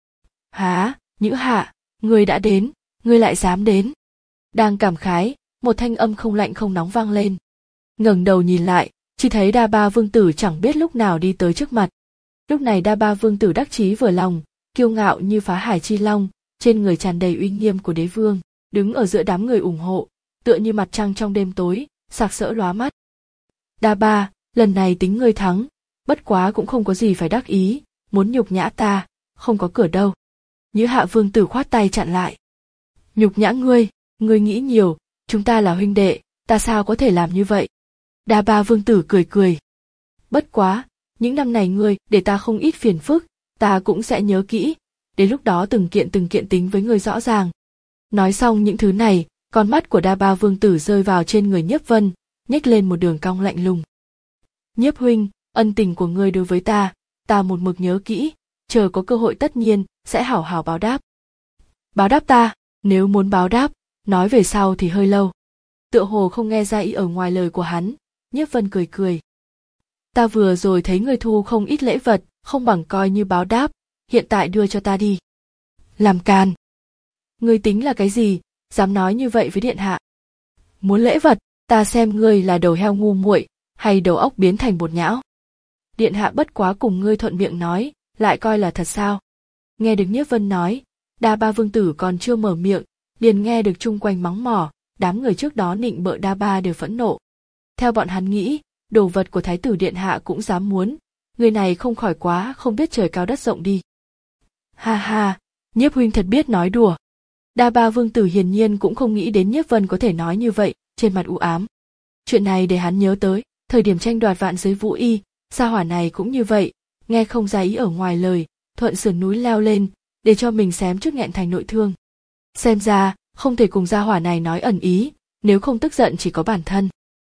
Hả, Nhữ Hạ, ngươi đã đến, ngươi lại dám đến. Đang cảm khái, một thanh âm không lạnh không nóng vang lên. Ngẩng đầu nhìn lại, chỉ thấy Đa Ba vương tử chẳng biết lúc nào đi tới trước mặt. Lúc này Đa Ba vương tử đắc chí vừa lòng, kiêu ngạo như phá hải chi long, trên người tràn đầy uy nghiêm của đế vương, đứng ở giữa đám người ủng hộ, tựa như mặt trăng trong đêm tối, sặc sỡ lóa mắt. Đa Ba, lần này tính ngươi thắng, bất quá cũng không có gì phải đắc ý, muốn nhục nhã ta, không có cửa đâu. Nhữ Hạ vương tử khoát tay chặn lại. Nhục nhã ngươi, ngươi nghĩ nhiều, chúng ta là huynh đệ, ta sao có thể làm như vậy? Đa Ba vương tử cười cười. Bất quá, những năm này ngươi để ta không ít phiền phức, ta cũng sẽ nhớ kỹ, đến lúc đó từng kiện từng kiện tính với ngươi rõ ràng. Nói xong những thứ này, con mắt của Đa Ba vương tử rơi vào trên người Nhiếp Vân, nhếch lên một đường cong lạnh lùng. Nhiếp huynh, ân tình của ngươi đối với ta, ta một mực nhớ kỹ, chờ có cơ hội tất nhiên sẽ hảo hảo báo đáp. Báo đáp ta, nếu muốn báo đáp, nói về sau thì hơi lâu. Tựa hồ không nghe ra ý ở ngoài lời của hắn, Nhiếp Vân cười cười. Ta vừa rồi thấy ngươi thu không ít lễ vật, không bằng coi như báo đáp, hiện tại đưa cho ta đi. Làm càn. Ngươi tính là cái gì, dám nói như vậy với điện hạ? Muốn lễ vật, ta xem ngươi là đầu heo ngu muội, hay đầu óc biến thành bột nhão. Điện hạ bất quá cùng ngươi thuận miệng nói, lại coi là thật sao? Nghe được Nhiếp Vân nói, Đa Ba vương tử còn chưa mở miệng, liền nghe được chung quanh mắng mỏ, đám người trước đó nịnh bợ Đa Ba đều phẫn nộ. Theo bọn hắn nghĩ, đồ vật của thái tử điện hạ cũng dám muốn, người này không khỏi quá không biết trời cao đất rộng đi. Ha ha, Nhiếp huynh thật biết nói đùa. Đa Ba vương tử hiển nhiên cũng không nghĩ đến Nhiếp Vân có thể nói như vậy, trên mặt u ám. Chuyện này để hắn nhớ tới, thời điểm tranh đoạt vạn giới vũ y, gia hỏa này cũng như vậy, nghe không ra ý ở ngoài lời, thuận sườn núi leo lên, để cho mình xém chút nghẹn thành nội thương. Xem ra, không thể cùng gia hỏa này nói ẩn ý, nếu không tức giận chỉ có bản thân.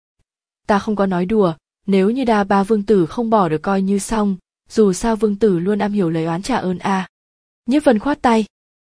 Ta không có nói đùa, nếu như Đa Ba vương tử không bỏ được coi như xong, dù sao vương tử luôn am hiểu lời oán trả ơn a. À. Nhiếp Vân khoát tay.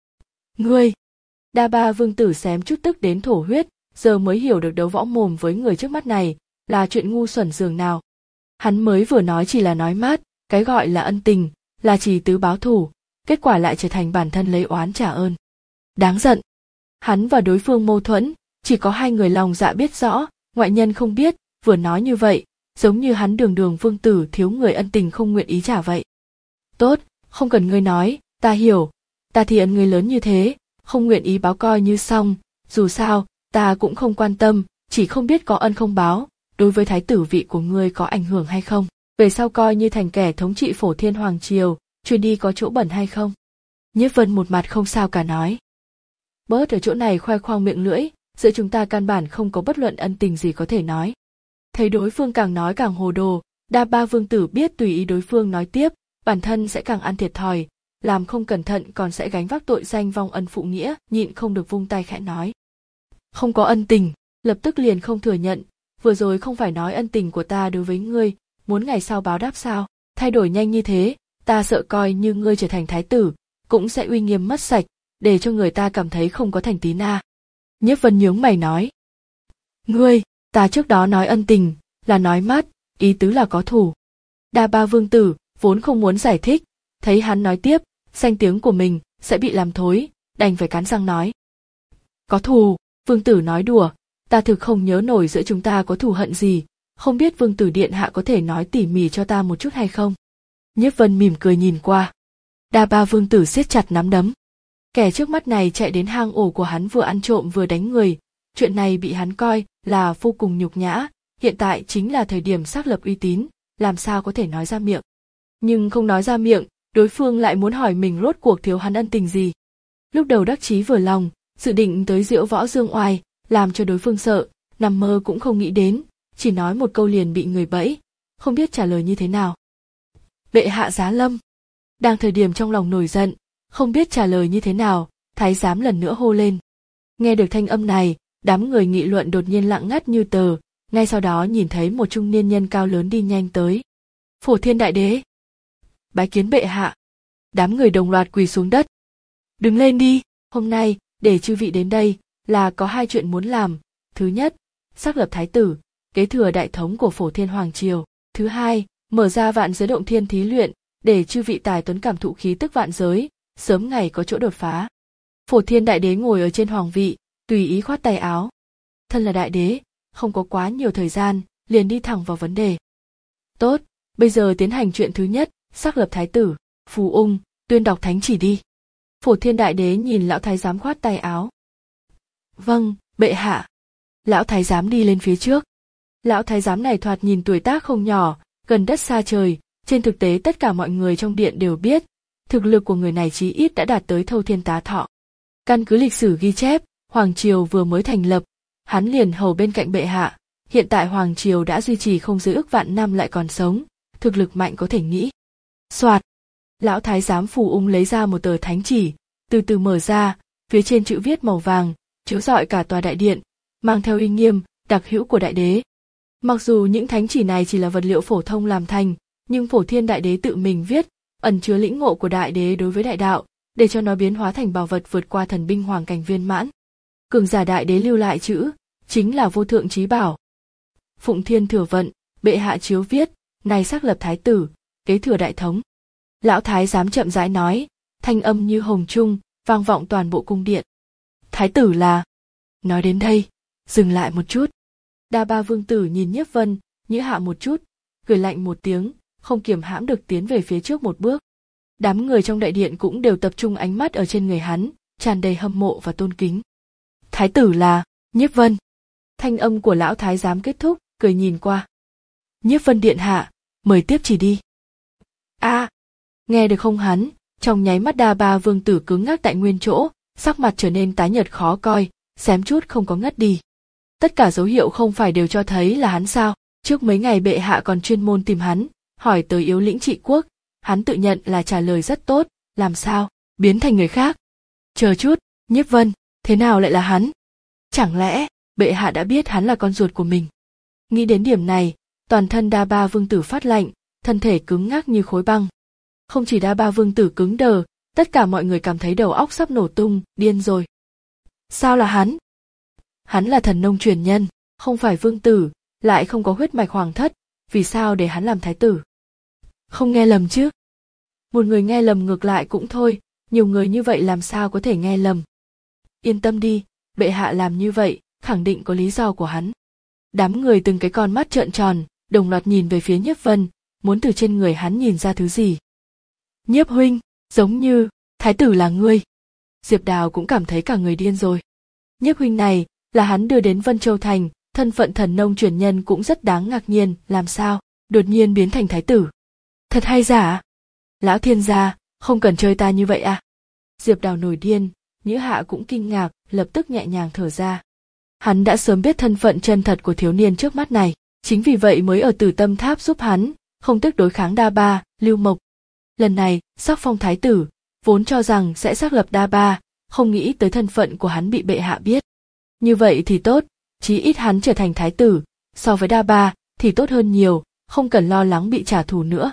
Ngươi! Đa Ba vương tử xém chút tức đến thổ huyết, giờ mới hiểu được đấu võ mồm với người trước mắt này là chuyện ngu xuẩn dường nào. Hắn mới vừa nói chỉ là nói mát, cái gọi là ân tình, là chỉ tứ báo thù, kết quả lại trở thành bản thân lấy oán trả ơn. Đáng giận. Hắn và đối phương mâu thuẫn, chỉ có hai người lòng dạ biết rõ, ngoại nhân không biết, vừa nói như vậy, giống như hắn đường đường vương tử thiếu người ân tình không nguyện ý trả vậy. Tốt, không cần ngươi nói, ta hiểu, ta thì ân ngươi lớn như thế, không nguyện ý báo coi như xong, dù sao, ta cũng không quan tâm, chỉ không biết có ân không báo, đối với thái tử vị của ngươi có ảnh hưởng hay không, về sau coi như thành kẻ thống trị Phổ Thiên Hoàng Triều, truyền đi có chỗ bẩn hay không. Nhiếp Vân một mặt không sao cả nói. Bớt ở chỗ này khoe khoang miệng lưỡi, giữa chúng ta căn bản không có bất luận ân tình gì có thể nói. Thấy đối phương càng nói càng hồ đồ, Đa Ba vương tử biết tùy ý đối phương nói tiếp, bản thân sẽ càng ăn thiệt thòi, làm không cẩn thận còn sẽ gánh vác tội danh vong ân phụ nghĩa, nhịn không được vung tay khẽ nói. Không có ân tình, lập tức liền không thừa nhận, vừa rồi không phải nói ân tình của ta đối với ngươi, muốn ngày sau báo đáp sao, thay đổi nhanh như thế, ta sợ coi như ngươi trở thành thái tử, cũng sẽ uy nghiêm mất sạch, để cho người ta cảm thấy không có thành tín a. Nhiếp Vân nhướng mày nói. Ngươi, ta trước đó nói ân tình, là nói mát, ý tứ là có thù. Đa Ba vương tử, vốn không muốn giải thích, thấy hắn nói tiếp, danh tiếng của mình sẽ bị làm thối, đành phải cắn răng nói. Có thù, vương tử nói đùa, ta thực không nhớ nổi giữa chúng ta có thù hận gì, không biết vương tử điện hạ có thể nói tỉ mỉ cho ta một chút hay không? Nhiếp Vân mỉm cười nhìn qua. Đa Ba vương tử siết chặt nắm đấm. Kẻ trước mắt này chạy đến hang ổ của hắn vừa ăn trộm vừa đánh người, chuyện này bị hắn coi là vô cùng nhục nhã, hiện tại chính là thời điểm xác lập uy tín, làm sao có thể nói ra miệng. Nhưng không nói ra miệng, đối phương lại muốn hỏi mình rốt cuộc thiếu hắn ân tình gì. Lúc đầu đắc chí vừa lòng, dự định tới diễu võ dương oai, làm cho đối phương sợ, nằm mơ cũng không nghĩ đến, chỉ nói một câu liền bị người bẫy, không biết trả lời như thế nào. Bệ hạ giá lâm. Đang thời điểm trong lòng nổi giận, không biết trả lời như thế nào, thái giám lần nữa hô lên. Nghe được thanh âm này, đám người nghị luận đột nhiên lặng ngắt như tờ, ngay sau đó nhìn thấy một trung niên nhân cao lớn đi nhanh tới. Phổ Thiên đại đế. Bái kiến bệ hạ. Đám người đồng loạt quỳ xuống đất. Đứng lên đi, hôm nay, để chư vị đến đây, là có hai chuyện muốn làm. Thứ nhất, xác lập thái tử, kế thừa đại thống của Phổ Thiên Hoàng Triều. Thứ hai, mở ra vạn giới động thiên thí luyện, để chư vị tài tuấn cảm thụ khí tức vạn giới, sớm ngày có chỗ đột phá. Phổ Thiên đại đế ngồi ở trên hoàng vị, tùy ý khoát tay áo. Thân là đại đế, không có quá nhiều thời gian, liền đi thẳng vào vấn đề. Tốt, bây giờ tiến hành chuyện thứ nhất, xác lập thái tử, Phù Ung, tuyên đọc thánh chỉ đi. Phổ Thiên đại đế nhìn lão thái giám khoát tay áo. Vâng, bệ hạ. Lão thái giám đi lên phía trước. Lão thái giám này thoạt nhìn tuổi tác không nhỏ, gần đất xa trời, trên thực tế tất cả mọi người trong điện đều biết, thực lực của người này chí ít đã đạt tới thâu thiên tá thọ. Căn cứ lịch sử ghi chép, Hoàng Triều vừa mới thành lập, hắn liền hầu bên cạnh bệ hạ, hiện tại Hoàng Triều đã duy trì không dưới ước vạn năm lại còn sống, thực lực mạnh có thể nghĩ. Soạt, lão thái giám Phù Ung lấy ra một tờ thánh chỉ, từ từ mở ra, phía trên chữ viết màu vàng, chiếu rọi cả tòa đại điện, mang theo uy nghiêm, đặc hữu của đại đế. Mặc dù những thánh chỉ này chỉ là vật liệu phổ thông làm thành, nhưng Phổ Thiên đại đế tự mình viết, ẩn chứa lĩnh ngộ của đại đế đối với đại đạo, để cho nó biến hóa thành bảo vật vượt qua thần binh hoàng cảnh viên mãn. Cường giả đại đế lưu lại chữ, chính là vô thượng chí bảo. Phụng Thiên thừa vận, bệ hạ chiếu viết, này xác lập thái tử, kế thừa đại thống. Lão thái giám chậm rãi nói, thanh âm như hồng trung, vang vọng toàn bộ cung điện. Thái tử là... Nói đến đây, dừng lại một chút. Đa Ba vương tử nhìn Nhiếp Vân, Nhữ Hạ một chút, cười lạnh một tiếng, không kiềm hãm được tiến về phía trước một bước. Đám người trong đại điện cũng đều tập trung ánh mắt ở trên người hắn, tràn đầy hâm mộ và tôn kính. Thái tử là... Nhiếp Vân. Thanh âm của lão thái giám kết thúc, cười nhìn qua. Nhiếp Vân điện hạ, mời tiếp chỉ đi. A, à, nghe được không hắn? Trong nháy mắt Đa Ba vương tử cứng ngắc tại nguyên chỗ, sắc mặt trở nên tái nhợt khó coi, xém chút không có ngất đi. Tất cả dấu hiệu không phải đều cho thấy là hắn sao? Trước mấy ngày bệ hạ còn chuyên môn tìm hắn, hỏi tới yếu lĩnh trị quốc, hắn tự nhận là trả lời rất tốt, làm sao, biến thành người khác? Chờ chút, Nhiếp Vân, thế nào lại là hắn? Chẳng lẽ, bệ hạ đã biết hắn là con ruột của mình? Nghĩ đến điểm này, toàn thân Đa Ba vương tử phát lạnh, thân thể cứng ngắc như khối băng. Không chỉ Đa Ba vương tử cứng đờ, tất cả mọi người cảm thấy đầu óc sắp nổ tung, điên rồi. Sao là hắn? Hắn là thần nông truyền nhân, không phải vương tử, lại không có huyết mạch hoàng thất, vì sao để hắn làm thái tử? Không nghe lầm chứ? Một người nghe lầm ngược lại cũng thôi, nhiều người như vậy làm sao có thể nghe lầm? Yên tâm đi, bệ hạ làm như vậy, khẳng định có lý do của hắn. Đám người từng cái con mắt trợn tròn, đồng loạt nhìn về phía Nhiếp Vân, muốn từ trên người hắn nhìn ra thứ gì. Nhiếp huynh, giống như, thái tử là ngươi. Diệp Đào cũng cảm thấy cả người điên rồi. Nhiếp huynh này, là hắn đưa đến Vân Châu Thành, thân phận thần nông truyền nhân cũng rất đáng ngạc nhiên, làm sao, đột nhiên biến thành thái tử. Thật hay giả? Lão thiên gia, không cần chơi ta như vậy à? Diệp Đào nổi điên, Nhữ Hạ cũng kinh ngạc, lập tức nhẹ nhàng thở ra. Hắn đã sớm biết thân phận chân thật của thiếu niên trước mắt này, chính vì vậy mới ở Tử Tâm Tháp giúp hắn, không tức đối kháng Đa Ba, Lưu Mộc. Lần này, sắc phong thái tử, vốn cho rằng sẽ xác lập Đa Ba, không nghĩ tới thân phận của hắn bị bệ hạ biết. Như vậy thì tốt, chí ít hắn trở thành thái tử, so với Đa Ba thì tốt hơn nhiều, không cần lo lắng bị trả thù nữa.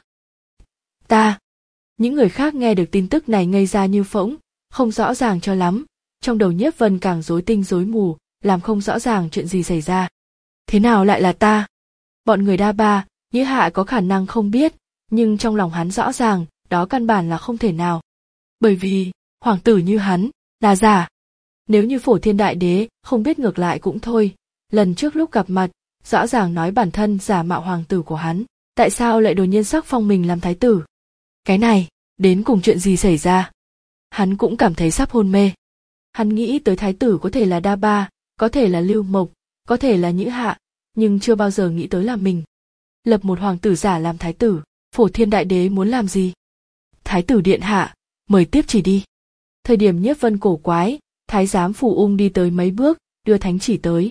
Ta, những người khác nghe được tin tức này ngây ra như phỗng, không rõ ràng cho lắm, trong đầu Nhiếp Vân càng rối tinh rối mù, làm không rõ ràng chuyện gì xảy ra. Thế nào lại là ta? Bọn người Đa Ba, Nhữ Hạ có khả năng không biết, nhưng trong lòng hắn rõ ràng, đó căn bản là không thể nào. Bởi vì, hoàng tử như hắn, là giả. Nếu như Phổ Thiên Đại Đế không biết ngược lại cũng thôi, lần trước lúc gặp mặt, rõ ràng nói bản thân giả mạo hoàng tử của hắn, tại sao lại đột nhiên sắc phong mình làm thái tử? Cái này, đến cùng chuyện gì xảy ra? Hắn cũng cảm thấy sắp hôn mê. Hắn nghĩ tới thái tử có thể là Đa Ba, có thể là Lưu Mộc, có thể là Nhữ Hạ, nhưng chưa bao giờ nghĩ tới là mình. Lập một hoàng tử giả làm thái tử, Phổ Thiên Đại Đế muốn làm gì? Thái tử điện hạ, mời tiếp chỉ đi. Thời điểm Nhiếp Vân cổ quái, thái giám Phủ Ung đi tới mấy bước, đưa thánh chỉ tới.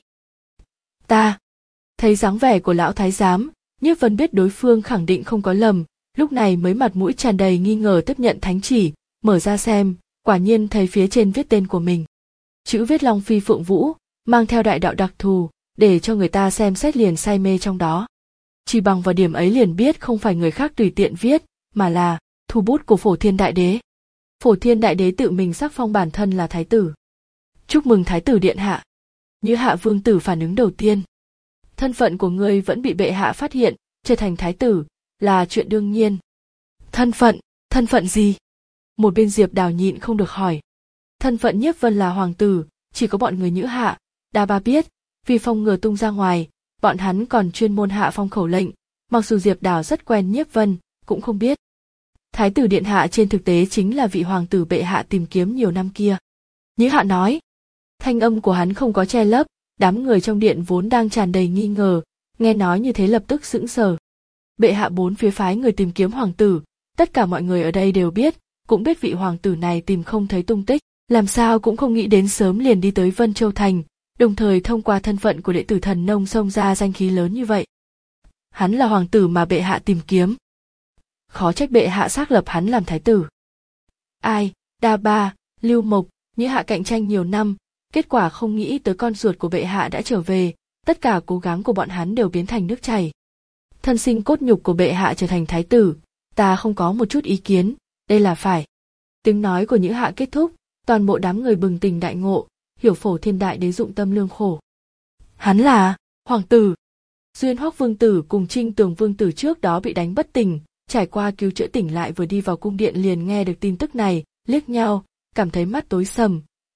Ta, thấy dáng vẻ của lão thái giám, Nhiếp Vân biết đối phương khẳng định không có lầm, lúc này mới mặt mũi tràn đầy nghi ngờ tiếp nhận thánh chỉ, mở ra xem, quả nhiên thấy phía trên viết tên của mình. Chữ viết Long Phi Phượng Vũ, mang theo đại đạo đặc thù, để cho người ta xem xét liền say mê trong đó. Chỉ bằng vào điểm ấy liền biết không phải người khác tùy tiện viết, mà là thủ bút của Phổ Thiên Đại Đế. Phổ Thiên Đại Đế tự mình sắc phong bản thân là thái tử. Chúc mừng thái tử điện hạ. Nhữ Hạ vương tử phản ứng đầu tiên. Thân phận của ngươi vẫn bị bệ hạ phát hiện, trở thành thái tử, là chuyện đương nhiên. Thân phận, thân phận gì? Một bên Diệp Đào nhịn không được hỏi. Thân phận Nhiếp Vân là hoàng tử, chỉ có bọn người Nhữ Hạ, Đa Ba biết, vì phong ngừa tung ra ngoài, bọn hắn còn chuyên môn hạ phong khẩu lệnh, mặc dù Diệp Đào rất quen Nhiếp Vân, cũng không biết. Thái tử điện hạ trên thực tế chính là vị hoàng tử bệ hạ tìm kiếm nhiều năm kia. Nhữ Hạ nói. Thanh âm của hắn không có che lấp, đám người trong điện vốn đang tràn đầy nghi ngờ, nghe nói như thế lập tức sững sờ. Bệ hạ bốn phía phái người tìm kiếm hoàng tử, tất cả mọi người ở đây đều biết, cũng biết vị hoàng tử này tìm không thấy tung tích, làm sao cũng không nghĩ đến sớm liền đi tới Vân Châu Thành, đồng thời thông qua thân phận của đệ tử thần nông xông ra danh khí lớn như vậy. Hắn là hoàng tử mà bệ hạ tìm kiếm. Khó trách bệ hạ xác lập hắn làm thái tử. Ai, Đa Ba, Lưu Mộc, Nhữ Hạ cạnh tranh nhiều năm, kết quả không nghĩ tới con ruột của bệ hạ đã trở về, tất cả cố gắng của bọn hắn đều biến thành nước chảy. Thân sinh cốt nhục của bệ hạ trở thành thái tử, ta không có một chút ý kiến, đây là phải. Tiếng nói của Nhữ Hạ kết thúc, toàn bộ đám người bừng tỉnh đại ngộ, hiểu Phổ Thiên Đại Đế dụng tâm lương khổ. Hắn là hoàng tử. Duyên Hoắc vương tử cùng Trinh Tường vương tử trước đó bị đánh bất tỉnh, trải qua cứu chữa tỉnh lại vừa đi vào cung điện liền nghe được tin tức này, liếc nhau, cảm thấy mắt tối sầm.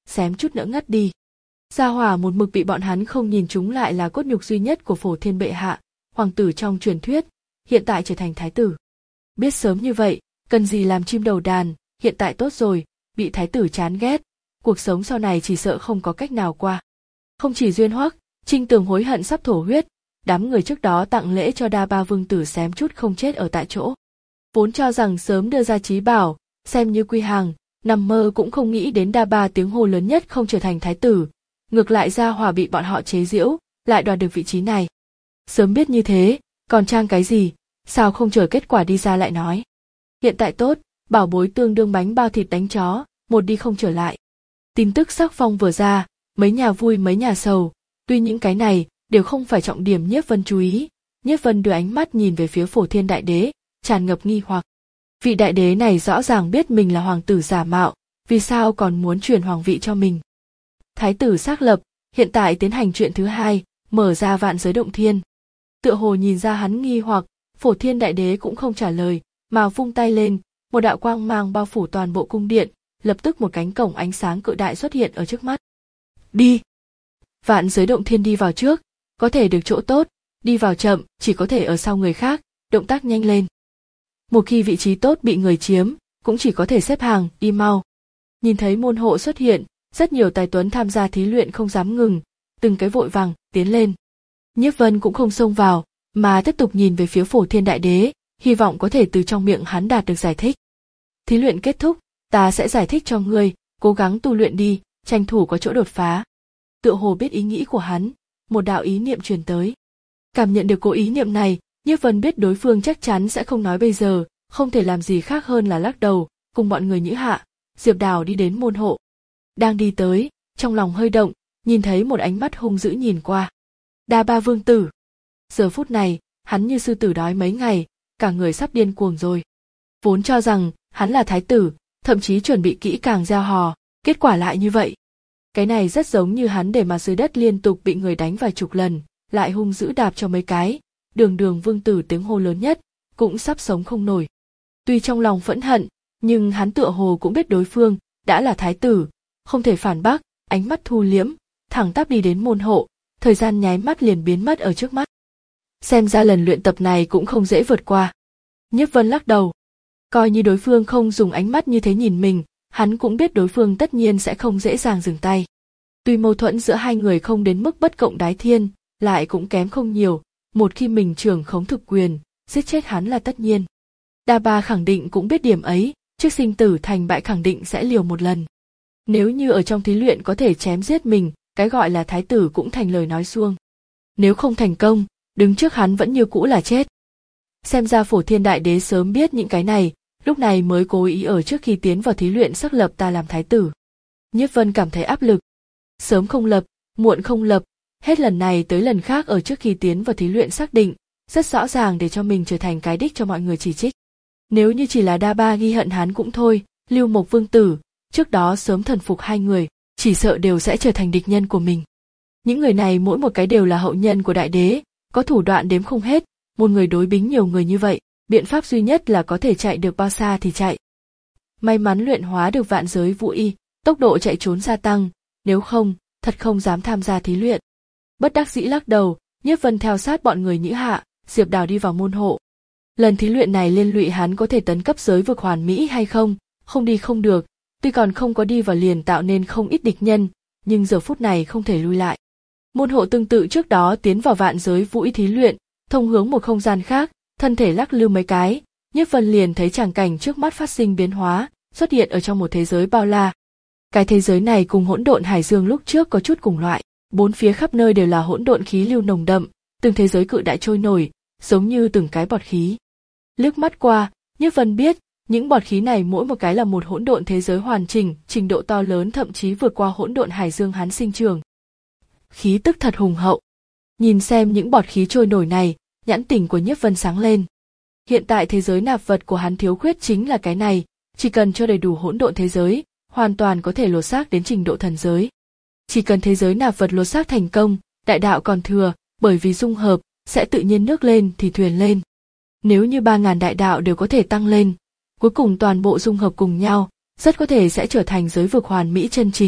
xém chút nữa ngất đi. Gia Hỏa một mực bị bọn hắn không nhìn chúng lại là cốt nhục duy nhất của Phổ Thiên bệ hạ, hoàng tử trong truyền thuyết, hiện tại trở thành thái tử. Biết sớm như vậy, cần gì làm chim đầu đàn, hiện tại tốt rồi, bị thái tử chán ghét, cuộc sống sau này chỉ sợ không có cách nào qua. Không chỉ Duyên Hoắc, Trinh Tường hối hận sắp thổ huyết, đám người trước đó tặng lễ cho Đa Ba vương tử xém chút không chết ở tại chỗ. Vốn cho rằng sớm đưa ra chí bảo, xem như quy hàng, nằm mơ cũng không nghĩ đến Đa Ba tiếng hô lớn nhất không trở thành thái tử, ngược lại Gia Hỏa bị bọn họ chế giễu, lại đoạt được vị trí này. Sớm biết như thế, còn trang cái gì, sao không chờ kết quả đi ra lại nói. Hiện tại tốt, bảo bối tương đương bánh bao thịt đánh chó, một đi không trở lại. Tin tức sắc phong vừa ra, mấy nhà vui mấy nhà sầu, tuy những cái này đều không phải trọng điểm Nhiếp Vân chú ý. Nhiếp Vân đưa ánh mắt nhìn về phía Phổ Thiên đại đế, tràn ngập nghi hoặc. Vị đại đế này rõ ràng biết mình là hoàng tử giả mạo, vì sao còn muốn truyền hoàng vị cho mình. Thái tử xác lập, hiện tại tiến hành chuyện thứ hai, mở ra vạn giới động thiên. Tựa hồ nhìn ra hắn nghi hoặc, Phổ Thiên đại đế cũng không trả lời, mà vung tay lên, một đạo quang mang bao phủ toàn bộ cung điện, lập tức một cánh cổng ánh sáng cự đại xuất hiện ở trước mắt. Đi! Vạn giới động thiên đi vào trước, có thể được chỗ tốt, đi vào chậm, chỉ có thể ở sau người khác, động tác nhanh lên. Một khi vị trí tốt bị người chiếm, cũng chỉ có thể xếp hàng, đi mau. Nhìn thấy môn hộ xuất hiện, rất nhiều tài tuấn tham gia thí luyện không dám ngừng, từng cái vội vàng, tiến lên. Nhiếp Vân cũng không xông vào, mà tiếp tục nhìn về phía Phổ Thiên đại đế, hy vọng có thể từ trong miệng hắn đạt được giải thích. Thí luyện kết thúc, ta sẽ giải thích cho ngươi, cố gắng tu luyện đi, tranh thủ có chỗ đột phá. Tựa hồ biết ý nghĩ của hắn, một đạo ý niệm truyền tới. Cảm nhận được cố ý niệm này, Nhiếp Vân biết đối phương chắc chắn sẽ không nói bây giờ, không thể làm gì khác hơn là lắc đầu, cùng bọn người Nhữ Hạ, Diệp Đào đi đến môn hộ. Đang đi tới, trong lòng hơi động, nhìn thấy một ánh mắt hung dữ nhìn qua. Đa Ba vương tử. Giờ phút này, hắn như sư tử đói mấy ngày, cả người sắp điên cuồng rồi. Vốn cho rằng hắn là thái tử, thậm chí chuẩn bị kỹ càng gieo hò, kết quả lại như vậy. Cái này rất giống như hắn để mà dưới đất liên tục bị người đánh vài chục lần, lại hung dữ đạp cho mấy cái, đường đường vương tử tiếng hô lớn nhất, cũng sắp sống không nổi. Tuy trong lòng phẫn hận, nhưng hắn tựa hồ cũng biết đối phương đã là thái tử, không thể phản bác, ánh mắt thu liễm, thẳng tắp đi đến môn hộ, thời gian nháy mắt liền biến mất ở trước mắt. Xem ra lần luyện tập này cũng không dễ vượt qua. Nhiếp Vân lắc đầu, coi như đối phương không dùng ánh mắt như thế nhìn mình, hắn cũng biết đối phương tất nhiên sẽ không dễ dàng dừng tay. Tuy mâu thuẫn giữa hai người không đến mức bất cộng đái thiên, lại cũng kém không nhiều, một khi mình trưởng khống thực quyền, giết chết hắn là tất nhiên. Đa Ba khẳng định cũng biết điểm ấy, trước sinh tử thành bại khẳng định sẽ liều một lần. Nếu như ở trong thí luyện có thể chém giết mình, cái gọi là thái tử cũng thành lời nói suông. Nếu không thành công, đứng trước hắn vẫn như cũ là chết. Xem ra Phổ Thiên đại đế sớm biết những cái này, lúc này mới cố ý ở trước khi tiến vào thí luyện xác lập ta làm thái tử. Nhiếp Vân cảm thấy áp lực. Sớm không lập, muộn không lập, hết lần này tới lần khác ở trước khi tiến vào thí luyện xác định, rất rõ ràng để cho mình trở thành cái đích cho mọi người chỉ trích. Nếu như chỉ là Đa Ba ghi hận hắn cũng thôi, Lưu Mộc vương tử, trước đó sớm thần phục hai người, chỉ sợ đều sẽ trở thành địch nhân của mình. Những người này mỗi một cái đều là hậu nhân của đại đế, có thủ đoạn đếm không hết, một người đối bính nhiều người như vậy, biện pháp duy nhất là có thể chạy được bao xa thì chạy. May mắn luyện hóa được vạn giới vũ y, tốc độ chạy trốn gia tăng, nếu không, thật không dám tham gia thí luyện. Bất đắc dĩ lắc đầu, Nhiếp Vân theo sát bọn người Nhữ Hạ, Diệp Đào đi vào môn hộ. Lần thí luyện này liên lụy hắn có thể tấn cấp giới vực hoàn mỹ hay không, không đi không được, tuy còn không có đi vào liền tạo nên không ít địch nhân, nhưng giờ phút này không thể lui lại. Môn hộ tương tự trước đó tiến vào vạn giới vũ y thí luyện, thông hướng một không gian khác, thân thể lắc lư mấy cái, Nhiếp Vân liền thấy tràng cảnh trước mắt phát sinh biến hóa, xuất hiện ở trong một thế giới bao la. Cái thế giới này cùng hỗn độn hải dương lúc trước có chút cùng loại, bốn phía khắp nơi đều là hỗn độn khí lưu nồng đậm, từng thế giới cự đại trôi nổi, giống như từng cái bọt khí. Liếc mắt qua, Nhiếp Vân biết, những bọt khí này mỗi một cái là một hỗn độn thế giới hoàn chỉnh, trình độ to lớn thậm chí vượt qua hỗn độn hải dương hắn sinh trưởng. Khí tức thật hùng hậu. Nhìn xem những bọt khí trôi nổi này, nhãn tình của Nhiếp Vân sáng lên. Hiện tại thế giới nạp vật của hắn thiếu khuyết chính là cái này, chỉ cần cho đầy đủ hỗn độn thế giới, hoàn toàn có thể lột xác đến trình độ thần giới. Chỉ cần thế giới nạp vật lột xác thành công, đại đạo còn thừa, bởi vì dung hợp, sẽ tự nhiên nước lên thì thuyền lên. Nếu như ba ngàn đại đạo đều có thể tăng lên, cuối cùng toàn bộ dung hợp cùng nhau, rất có thể sẽ trở thành giới vực hoàn mỹ chân chính,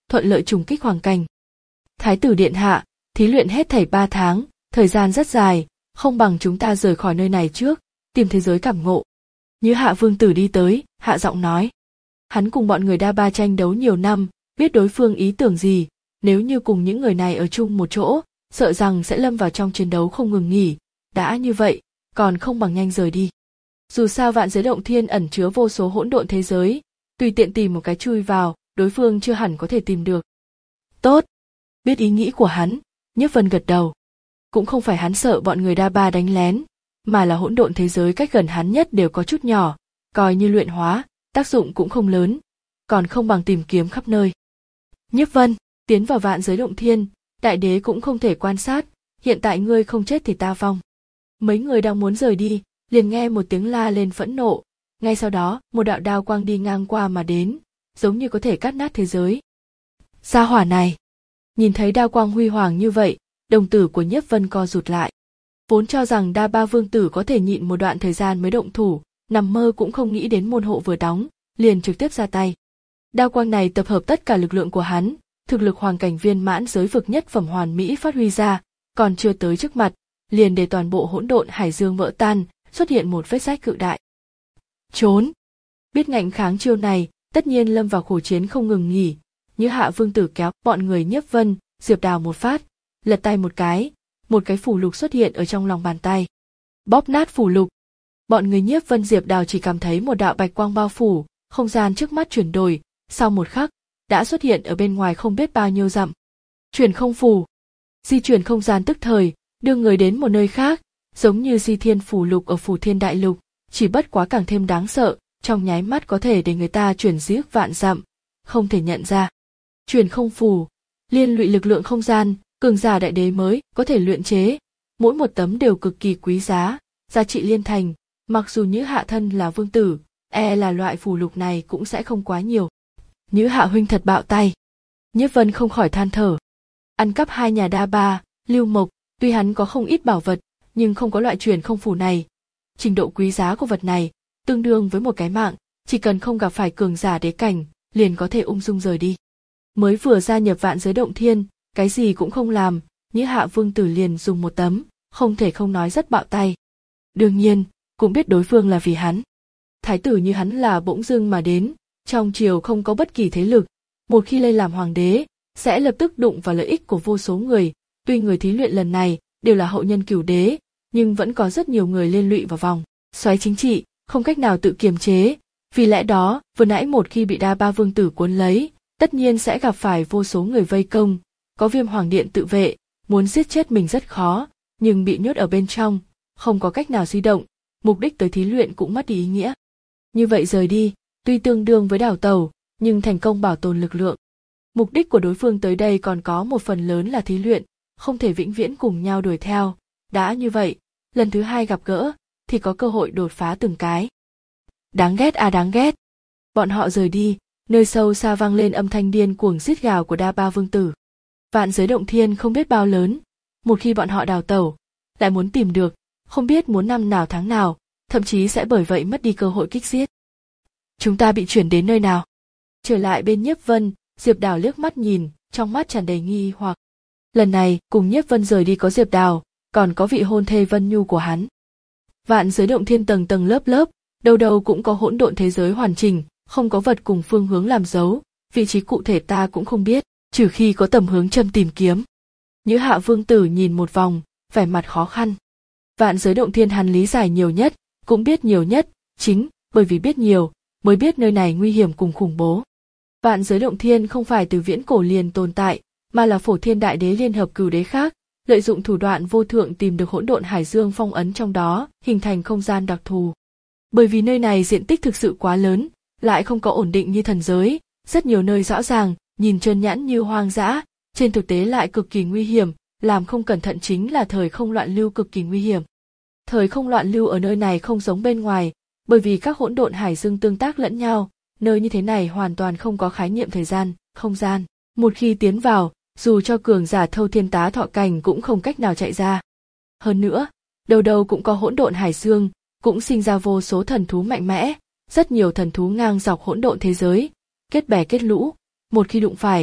thuận lợi trùng kích hoàng cảnh. Thái tử điện hạ, thí luyện hết thảy ba tháng, thời gian rất dài, không bằng chúng ta rời khỏi nơi này trước, tìm thế giới cảm ngộ. Như Hạ vương tử đi tới, hạ giọng nói. Hắn cùng bọn người Đa Ba tranh đấu nhiều năm, biết đối phương ý tưởng gì, nếu như cùng những người này ở chung một chỗ, sợ rằng sẽ lâm vào trong chiến đấu không ngừng nghỉ, đã như vậy, còn không bằng nhanh rời đi. Dù sao vạn giới động thiên ẩn chứa vô số hỗn độn thế giới, tùy tiện tìm một cái chui vào, đối phương chưa hẳn có thể tìm được. Tốt, biết ý nghĩ của hắn, Nhiếp Vân gật đầu. Cũng không phải hắn sợ bọn người Đa Ba đánh lén, mà là hỗn độn thế giới cách gần hắn nhất đều có chút nhỏ, coi như luyện hóa, tác dụng cũng không lớn, còn không bằng tìm kiếm khắp nơi. Nhiếp Vân, tiến vào vạn giới động thiên, đại đế cũng không thể quan sát, hiện tại ngươi không chết thì ta vong. Mấy người đang muốn rời đi, liền nghe một tiếng la lên phẫn nộ, ngay sau đó một đạo đao quang đi ngang qua mà đến, giống như có thể cắt nát thế giới. Gia hỏa này, nhìn thấy đao quang huy hoàng như vậy, đồng tử của Nhiếp Vân co rụt lại. Vốn cho rằng Đa Ba vương tử có thể nhịn một đoạn thời gian mới động thủ, nằm mơ cũng không nghĩ đến môn hộ vừa đóng, liền trực tiếp ra tay. Đao quang này tập hợp tất cả lực lượng của hắn, thực lực hoàng cảnh viên mãn giới vực nhất phẩm hoàn mỹ phát huy ra, còn chưa tới trước mặt, liền để toàn bộ hỗn độn hải dương vỡ tan, xuất hiện một vết rách cự đại. Trốn! Biết ngạnh kháng chiêu này, tất nhiên lâm vào khổ chiến không ngừng nghỉ, Như Hạ vương tử kéo bọn người Nhiếp Vân, Diệp Đào một phát, lật tay một cái, một cái phù lục xuất hiện ở trong lòng bàn tay. Bóp nát phù lục. Bọn người Nhiếp Vân Diệp Đào chỉ cảm thấy một đạo bạch quang bao phủ, không gian trước mắt chuyển đổi, sau một khắc, đã xuất hiện ở bên ngoài không biết bao nhiêu dặm. Chuyển không phù. Di chuyển không gian tức thời, đưa người đến một nơi khác, giống như Di Thiên phù lục ở Phù Thiên Đại Lục, chỉ bất quá càng thêm đáng sợ, trong nháy mắt có thể để người ta chuyển giết vạn dặm, không thể nhận ra. Chuyển không phù, liên lụy lực lượng không gian, cường giả đại đế mới có thể luyện chế, mỗi một tấm đều cực kỳ quý giá, giá trị liên thành, mặc dù Nhữ Hạ thân là vương tử, e là loại phù lục này cũng sẽ không quá nhiều. Nhữ Hạ huynh thật bạo tay. Nhiếp Vân không khỏi than thở. Ăn cắp hai nhà Đa Ba, Lưu Mộc, tuy hắn có không ít bảo vật, nhưng không có loại chuyển không phù này. Trình độ quý giá của vật này, tương đương với một cái mạng, chỉ cần không gặp phải cường giả đế cảnh, liền có thể ung dung rời đi. Mới vừa gia nhập vạn giới động thiên, cái gì cũng không làm, Nhữ Hạ vương tử liền dùng một tấm, không thể không nói rất bạo tay. Đương nhiên, cũng biết đối phương là vì hắn. Thái tử như hắn là bỗng dưng mà đến, trong triều không có bất kỳ thế lực, một khi lên làm hoàng đế, sẽ lập tức đụng vào lợi ích của vô số người, tuy người thí luyện lần này đều là hậu nhân cửu đế, nhưng vẫn có rất nhiều người liên lụy vào vòng xoáy chính trị, không cách nào tự kiềm chế, vì lẽ đó, vừa nãy một khi bị Đa Ba vương tử cuốn lấy, tất nhiên sẽ gặp phải vô số người vây công, có Viêm Hoàng điện tự vệ, muốn giết chết mình rất khó, nhưng bị nhốt ở bên trong, không có cách nào di động, mục đích tới thí luyện cũng mất đi ý nghĩa. Như vậy rời đi, tuy tương đương với đảo tàu, nhưng thành công bảo tồn lực lượng. Mục đích của đối phương tới đây còn có một phần lớn là thí luyện, không thể vĩnh viễn cùng nhau đuổi theo, đã như vậy, lần thứ hai gặp gỡ, thì có cơ hội đột phá từng cái. Đáng ghét à đáng ghét. Bọn họ rời đi, nơi sâu xa vang lên âm thanh điên cuồng rít gào của Đa Ba vương tử. Vạn giới động thiên không biết bao lớn, một khi bọn họ đào tẩu, lại muốn tìm được, không biết muốn năm nào tháng nào, thậm chí sẽ bởi vậy mất đi cơ hội kích giết. Chúng ta bị chuyển đến nơi nào? Trở lại bên Nhiếp Vân, Diệp Đào liếc mắt nhìn, trong mắt tràn đầy nghi hoặc. Lần này, cùng Nhiếp Vân rời đi có Diệp Đào, còn có vị hôn thê Vân Nhu của hắn. Vạn giới động thiên tầng tầng lớp lớp, đâu đâu cũng có hỗn độn thế giới hoàn chỉnh, không có vật cùng phương hướng làm dấu, vị trí cụ thể ta cũng không biết, trừ khi có tầm hướng châm tìm kiếm. Nhữ Hạ vương tử nhìn một vòng, vẻ mặt khó khăn. Vạn giới động thiên hắn lý giải nhiều nhất, cũng biết nhiều nhất, chính bởi vì biết nhiều, mới biết nơi này nguy hiểm cùng khủng bố. Vạn giới động thiên không phải từ viễn cổ liền tồn tại, mà là Phổ Thiên Đại Đế liên hợp cửu đế khác, lợi dụng thủ đoạn vô thượng tìm được hỗn độn hải dương phong ấn trong đó, hình thành không gian đặc thù. Bởi vì nơi này diện tích thực sự quá lớn, lại không có ổn định như thần giới, rất nhiều nơi rõ ràng, nhìn trơn nhẵn như hoang dã, trên thực tế lại cực kỳ nguy hiểm, làm không cẩn thận chính là thời không loạn lưu cực kỳ nguy hiểm. Thời không loạn lưu ở nơi này không giống bên ngoài, bởi vì các hỗn độn hải dương tương tác lẫn nhau, nơi như thế này hoàn toàn không có khái niệm thời gian, không gian. Một khi tiến vào, dù cho cường giả thâu thiên tá thọ cảnh cũng không cách nào chạy ra. Hơn nữa, đâu đâu cũng có hỗn độn hải dương, cũng sinh ra vô số thần thú mạnh mẽ, rất nhiều thần thú ngang dọc hỗn độn thế giới, kết bè kết lũ, một khi đụng phải,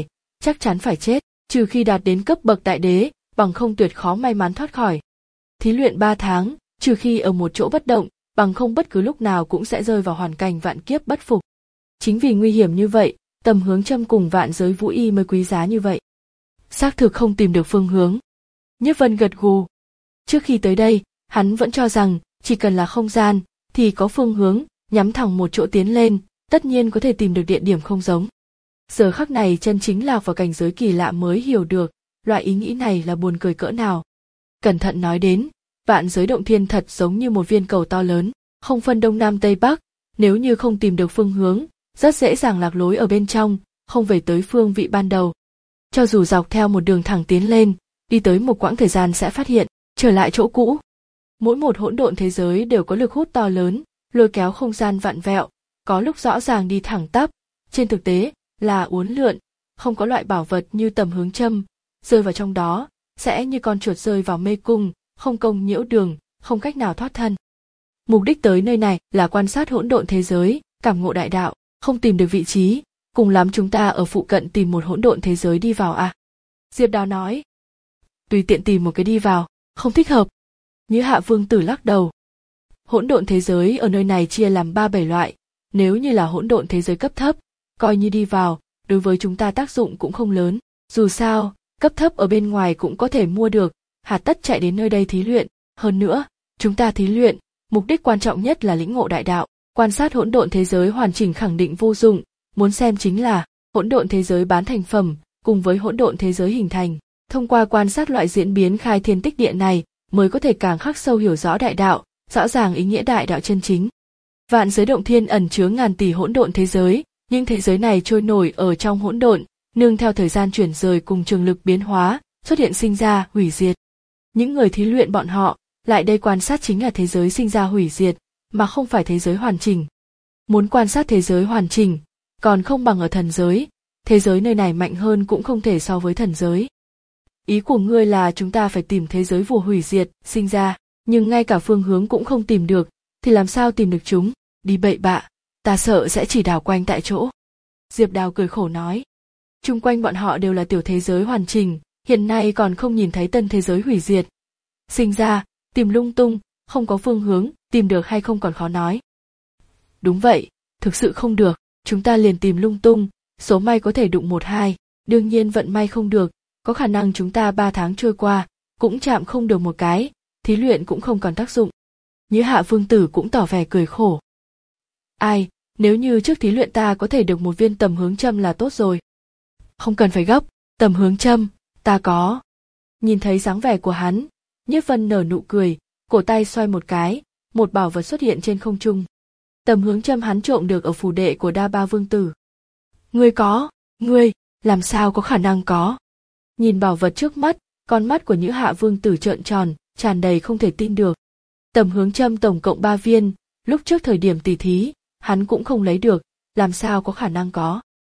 chắc chắn phải chết, trừ khi đạt đến cấp bậc đại đế, bằng không tuyệt khó may mắn thoát khỏi. Thí luyện ba tháng, trừ khi ở một chỗ bất động, bằng không bất cứ lúc nào cũng sẽ rơi vào hoàn cảnh vạn kiếp bất phục. Chính vì nguy hiểm như vậy, Tầm Hướng Châm cùng Vạn Giới Vũ Y mới quý giá như vậy. Xác thực không tìm được phương hướng. Nhiếp Vân gật gù. Trước khi tới đây, hắn vẫn cho rằng chỉ cần là không gian thì có phương hướng, nhắm thẳng một chỗ tiến lên, tất nhiên có thể tìm được địa điểm không giống. Giờ khắc này chân chính lạc vào cảnh giới kỳ lạ mới hiểu được, loại ý nghĩ này là buồn cười cỡ nào. Cẩn thận nói đến, Vạn Giới Động Thiên thật giống như một viên cầu to lớn, không phân đông nam tây bắc, nếu như không tìm được phương hướng, rất dễ dàng lạc lối ở bên trong, không về tới phương vị ban đầu. Cho dù dọc theo một đường thẳng tiến lên, đi tới một quãng thời gian sẽ phát hiện, trở lại chỗ cũ. Mỗi một hỗn độn thế giới đều có lực hút to lớn, lôi kéo không gian vặn vẹo, có lúc rõ ràng đi thẳng tắp, trên thực tế là uốn lượn, không có loại bảo vật như Tầm Hướng Châm, rơi vào trong đó, sẽ như con chuột rơi vào mê cung, không công nhiễu đường, không cách nào thoát thân. Mục đích tới nơi này là quan sát hỗn độn thế giới, cảm ngộ đại đạo, không tìm được vị trí, cùng lắm chúng ta ở phụ cận tìm một hỗn độn thế giới đi vào à. Diệp Đào nói. Tùy tiện tìm một cái đi vào, không thích hợp. Như Hạ Vương Tử lắc đầu. Hỗn độn thế giới ở nơi này chia làm ba bảy loại, nếu như là hỗn độn thế giới cấp thấp, coi như đi vào, đối với chúng ta tác dụng cũng không lớn, dù sao, cấp thấp ở bên ngoài cũng có thể mua được, hà tất chạy đến nơi đây thí luyện, hơn nữa, chúng ta thí luyện, mục đích quan trọng nhất là lĩnh ngộ đại đạo, quan sát hỗn độn thế giới hoàn chỉnh khẳng định vô dụng, muốn xem chính là hỗn độn thế giới bán thành phẩm, cùng với hỗn độn thế giới hình thành, thông qua quan sát loại diễn biến khai thiên tích địa này, mới có thể càng khắc sâu hiểu rõ đại đạo, rõ ràng ý nghĩa đại đạo chân chính. Vạn Giới Động Thiên ẩn chứa ngàn tỷ hỗn độn thế giới, nhưng thế giới này trôi nổi ở trong hỗn độn, nương theo thời gian chuyển rời cùng trường lực biến hóa, xuất hiện sinh ra, hủy diệt. Những người thí luyện bọn họ, lại đây quan sát chính là thế giới sinh ra hủy diệt, mà không phải thế giới hoàn chỉnh. Muốn quan sát thế giới hoàn chỉnh, còn không bằng ở thần giới, thế giới nơi này mạnh hơn cũng không thể so với thần giới. Ý của ngươi là chúng ta phải tìm thế giới vừa hủy diệt, sinh ra, nhưng ngay cả phương hướng cũng không tìm được, thì làm sao tìm được chúng, đi bậy bạ, ta sợ sẽ chỉ đảo quanh tại chỗ. Diệp Đào cười khổ nói. Chung quanh bọn họ đều là tiểu thế giới hoàn chỉnh, hiện nay còn không nhìn thấy tân thế giới hủy diệt. Sinh ra, tìm lung tung, không có phương hướng, tìm được hay không còn khó nói. Đúng vậy, thực sự không được, chúng ta liền tìm lung tung, số may có thể đụng một hai, đương nhiên vận may không được, có khả năng chúng ta ba tháng trôi qua, cũng chạm không được một cái, thí luyện cũng không còn tác dụng. Như Hạ Vương Tử cũng tỏ vẻ cười khổ. Ai, nếu như trước thí luyện ta có thể được một viên Tầm Hướng Châm là tốt rồi. Không cần phải gấp, Tầm Hướng Châm, ta có. Nhìn thấy dáng vẻ của hắn, Nhiếp Vân nở nụ cười, cổ tay xoay một cái, một bảo vật xuất hiện trên không trung. Tầm Hướng Châm hắn trộm được ở phủ đệ của Đa Ba Vương Tử. Ngươi có, ngươi, làm sao có khả năng có? Nhìn bảo vật trước mắt, con mắt của Nhữ Hạ Vương Tử trợn tròn, tràn đầy không thể tin được. Tầm Hướng Châm tổng cộng ba viên, lúc trước thời điểm tỉ thí, hắn cũng không lấy được, làm sao có khả năng có.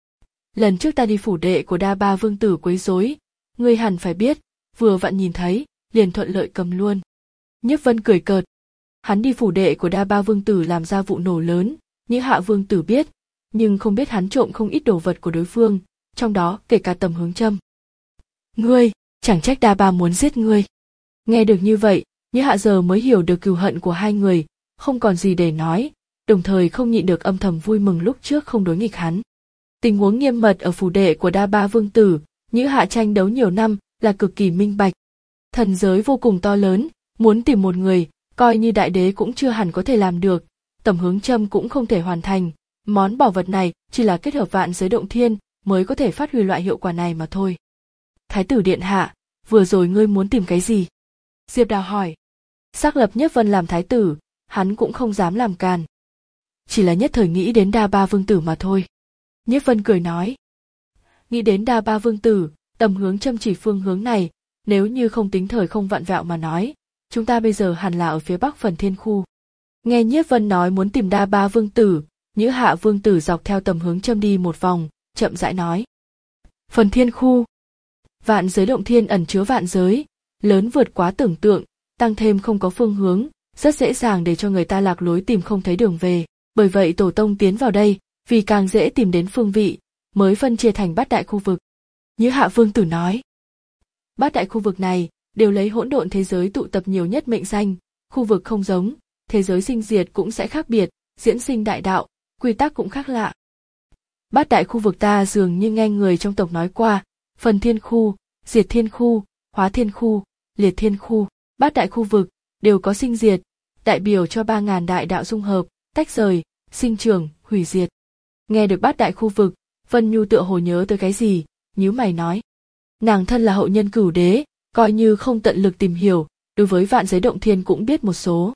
Lần trước ta đi phủ đệ của Đa Ba Vương Tử quấy rối, ngươi hẳn phải biết, vừa vặn nhìn thấy, liền thuận lợi cầm luôn. Nhiếp Vân cười cợt. Hắn đi phủ đệ của Đa Ba Vương Tử làm ra vụ nổ lớn, Nhữ Hạ Vương Tử biết, nhưng không biết hắn trộm không ít đồ vật của đối phương, trong đó kể cả Tầm Hướng Châm. Ngươi, chẳng trách Đa Ba muốn giết ngươi. Nghe được như vậy, Nhữ Hạ giờ mới hiểu được cừu hận của hai người, không còn gì để nói, đồng thời không nhịn được âm thầm vui mừng lúc trước không đối nghịch hắn. Tình huống nghiêm mật ở phủ đệ của Đa Ba Vương Tử, Nhữ Hạ tranh đấu nhiều năm là cực kỳ minh bạch. Thần giới vô cùng to lớn, muốn tìm một người, coi như đại đế cũng chưa hẳn có thể làm được, Tầm Hướng Châm cũng không thể hoàn thành, món bảo vật này chỉ là kết hợp Vạn Giới Động Thiên mới có thể phát huy loại hiệu quả này mà thôi. Thái tử điện hạ, vừa rồi ngươi muốn tìm cái gì? Diệp Đào hỏi. Xác lập Nhiếp Vân làm thái tử, hắn cũng không dám làm càn. Chỉ là nhất thời nghĩ đến Đa Ba Vương Tử mà thôi. Nhiếp Vân cười nói. Nghĩ đến Đa Ba Vương Tử, Tầm Hướng Châm chỉ phương hướng này, nếu như không tính thời không vặn vẹo mà nói, chúng ta bây giờ hẳn là ở phía bắc phần thiên khu. Nghe Nhiếp Vân nói muốn tìm Đa Ba Vương Tử, Nhữ Hạ Vương Tử dọc theo Tầm Hướng Châm đi một vòng, chậm rãi nói. Phần thiên khu. Vạn Giới Động Thiên ẩn chứa vạn giới, lớn vượt quá tưởng tượng, tăng thêm không có phương hướng, rất dễ dàng để cho người ta lạc lối tìm không thấy đường về. Bởi vậy tổ tông tiến vào đây, vì càng dễ tìm đến phương vị, mới phân chia thành bát đại khu vực. Nhữ Hạ Vương Tử nói. Bát đại khu vực này đều lấy hỗn độn thế giới tụ tập nhiều nhất mệnh danh, khu vực không giống, thế giới sinh diệt cũng sẽ khác biệt, diễn sinh đại đạo, quy tắc cũng khác lạ. Bát đại khu vực ta dường như nghe người trong tộc nói qua, phần thiên khu, diệt thiên khu, hóa thiên khu, liệt thiên khu, bát đại khu vực đều có sinh diệt, đại biểu cho ba ngàn đại đạo dung hợp, tách rời, sinh trưởng, hủy diệt. Nghe được bát đại khu vực, Vân Nhu tựa hồ nhớ tới cái gì, nhíu mày nói. Nàng thân là hậu nhân Cửu Đế, coi như không tận lực tìm hiểu, đối với vạn giới động thiên cũng biết một số.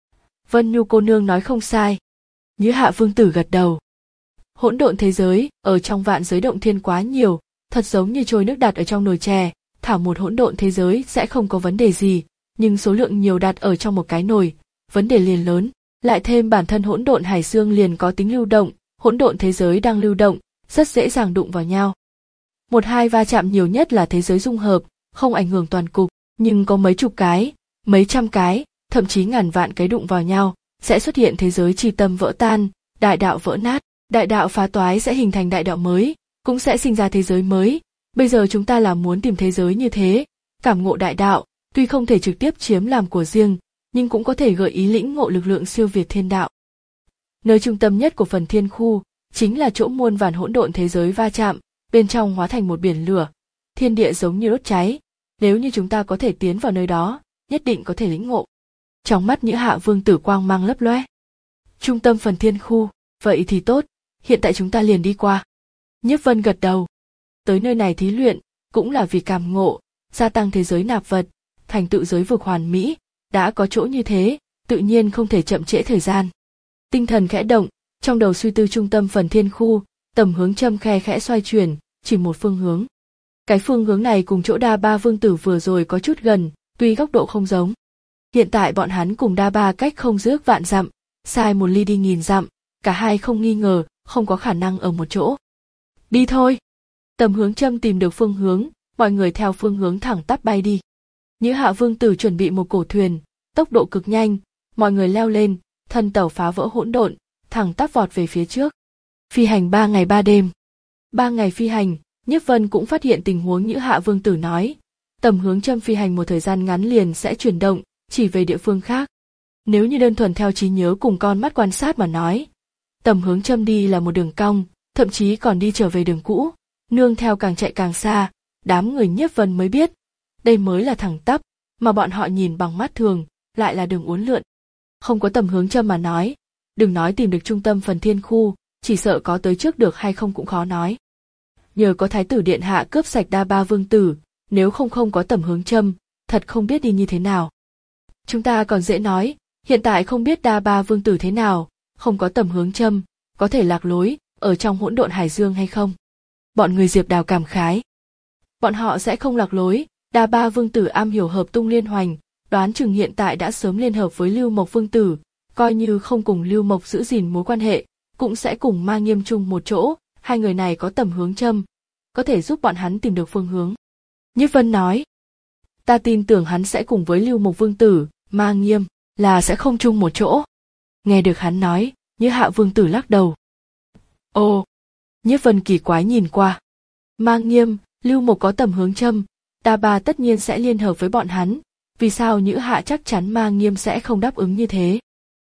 Vân Nhu cô nương nói không sai. Nhữ Hạ Vương Tử gật đầu. Hỗn độn thế giới ở trong vạn giới động thiên quá nhiều, thật giống như trôi nước đặt ở trong nồi chè, thảo một hỗn độn thế giới sẽ không có vấn đề gì, nhưng số lượng nhiều đặt ở trong một cái nồi, vấn đề liền lớn, lại thêm bản thân hỗn độn hải dương liền có tính lưu động, hỗn độn thế giới đang lưu động, rất dễ dàng đụng vào nhau. Một hai va chạm nhiều nhất là thế giới dung hợp, không ảnh hưởng toàn cục, nhưng có mấy chục cái, mấy trăm cái, thậm chí ngàn vạn cái đụng vào nhau, sẽ xuất hiện thế giới chi tâm vỡ tan, đại đạo vỡ nát, đại đạo phá toái sẽ hình thành đại đạo mới, cũng sẽ sinh ra thế giới mới. Bây giờ chúng ta là muốn tìm thế giới như thế, cảm ngộ đại đạo, tuy không thể trực tiếp chiếm làm của riêng, nhưng cũng có thể gợi ý lĩnh ngộ lực lượng siêu việt thiên đạo. Nơi trung tâm nhất của phần thiên khu chính là chỗ muôn vàn hỗn độn thế giới va chạm, bên trong hóa thành một biển lửa, thiên địa giống như đốt cháy. Nếu như chúng ta có thể tiến vào nơi đó, nhất định có thể lĩnh ngộ. Trong mắt Nhữ Hạ Vương Tử quang mang lấp loé. Trung tâm phần thiên khu, vậy thì tốt, hiện tại chúng ta liền đi qua. Nhiếp Vân gật đầu. Tới nơi này thí luyện, cũng là vì cảm ngộ, gia tăng thế giới nạp vật, thành tựu giới vực hoàn mỹ, đã có chỗ như thế, tự nhiên không thể chậm trễ thời gian. Tinh thần khẽ động, trong đầu suy tư trung tâm phần thiên khu, tầm hướng châm khe khẽ xoay chuyển, chỉ một phương hướng. Cái phương hướng này cùng chỗ Đa Ba Vương Tử vừa rồi có chút gần, tuy góc độ không giống. Hiện tại bọn hắn cùng Đa Ba cách không rước vạn dặm, sai một ly đi nghìn dặm, cả hai không nghi ngờ, không có khả năng ở một chỗ. Đi thôi. Tầm hướng châm tìm được phương hướng, mọi người theo phương hướng thẳng tắp bay đi. Nhữ Hạ Vương Tử chuẩn bị một cổ thuyền, tốc độ cực nhanh, mọi người leo lên, thân tàu phá vỡ hỗn độn, thẳng tắp vọt về phía trước. Phi hành ba ngày ba đêm. Ba ngày phi hành, Nhiếp Vân cũng phát hiện tình huống Nhữ Hạ Vương Tử nói, tầm hướng châm phi hành một thời gian ngắn liền sẽ chuyển động, chỉ về địa phương khác. Nếu như đơn thuần theo trí nhớ cùng con mắt quan sát mà nói, tầm hướng châm đi là một đường cong, thậm chí còn đi trở về đường cũ, nương theo càng chạy càng xa, đám người Nhiếp Vân mới biết, đây mới là thẳng tắp, mà bọn họ nhìn bằng mắt thường, lại là đường uốn lượn. Không có tầm hướng châm mà nói, đừng nói tìm được trung tâm phần thiên khu, chỉ sợ có tới trước được hay không cũng khó nói. Nhờ có Thái tử Điện Hạ cướp sạch Đa Ba Vương Tử, nếu không không có tầm hướng châm, thật không biết đi như thế nào. Chúng ta còn dễ nói, hiện tại không biết Đa Ba Vương Tử thế nào, không có tầm hướng châm, có thể lạc lối, ở trong hỗn độn hải dương hay không? Bọn người Diệp Đào cảm khái. Bọn họ sẽ không lạc lối, Đa Ba Vương Tử am hiểu hợp tung liên hoành, đoán chừng hiện tại đã sớm liên hợp với Lưu Mộc Vương Tử, coi như không cùng Lưu Mộc giữ gìn mối quan hệ, cũng sẽ cùng Ma Nghiêm chung một chỗ, hai người này có tầm hướng châm, có thể giúp bọn hắn tìm được phương hướng. Nhiếp Vân nói, ta tin tưởng hắn sẽ cùng với Lưu Mộc Vương Tử, Ma Nghiêm, là sẽ không chung một chỗ. Nghe được hắn nói, Nhữ Hạ Vương Tử lắc đầu. Ồ, Nhiếp Vân kỳ quái nhìn qua. Ma Nghiêm, Lưu Mộc có tầm hướng châm, Đa Ba tất nhiên sẽ liên hợp với bọn hắn, vì sao Nhữ Hạ chắc chắn Ma Nghiêm sẽ không đáp ứng như thế?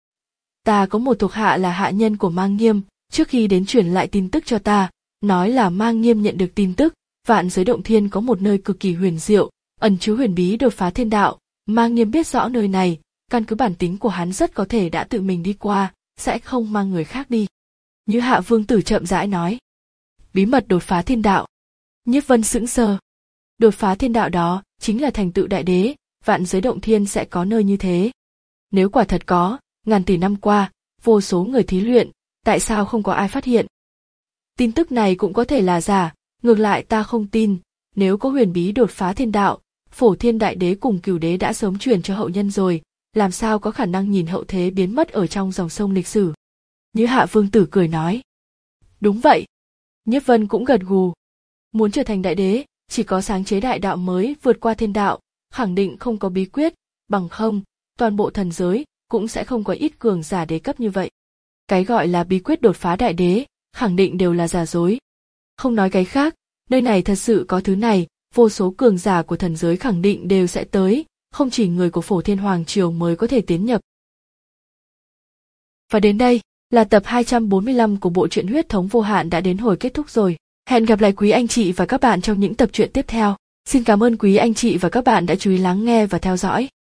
Ta có một thuộc hạ là hạ nhân của Ma Nghiêm, trước khi đến truyền lại tin tức cho ta, nói là Ma Nghiêm nhận được tin tức, vạn giới động thiên có một nơi cực kỳ huyền diệu, ẩn chứa huyền bí đột phá thiên đạo. Ma Nghiêm biết rõ nơi này, căn cứ bản tính của hắn rất có thể đã tự mình đi qua, sẽ không mang người khác đi. Nhữ Hạ Vương Tử chậm rãi nói, bí mật đột phá thiên đạo. Nhiếp Vân sững sờ. Đột phá thiên đạo đó chính là thành tựu đại đế, vạn giới động thiên sẽ có nơi như thế. Nếu quả thật có, ngàn tỷ năm qua, vô số người thí luyện, tại sao không có ai phát hiện? Tin tức này cũng có thể là giả, ngược lại ta không tin, nếu có huyền bí đột phá thiên đạo, Phổ Thiên Đại Đế cùng Cửu Đế đã sớm truyền cho hậu nhân rồi, làm sao có khả năng nhìn hậu thế biến mất ở trong dòng sông lịch sử? Nhữ Hạ Vương Tử cười nói. Đúng vậy. Nhiếp Vân cũng gật gù. Muốn trở thành đại đế, chỉ có sáng chế đại đạo mới vượt qua thiên đạo, khẳng định không có bí quyết, bằng không, toàn bộ thần giới cũng sẽ không có ít cường giả đế cấp như vậy. Cái gọi là bí quyết đột phá đại đế, khẳng định đều là giả dối. Không nói cái khác, Nơi này thật sự có thứ này, vô số cường giả của thần giới khẳng định đều sẽ tới, không chỉ người của Phổ Thiên Hoàng Triều mới có thể tiến nhập. Và đến đây, là tập hai trăm bốn mươi lăm của bộ truyện Huyết Thống Vô Hạn đã đến hồi kết thúc rồi. Hẹn gặp lại quý anh chị và các bạn trong những tập truyện tiếp theo. Xin cảm ơn quý anh chị và các bạn đã chú ý lắng nghe và theo dõi.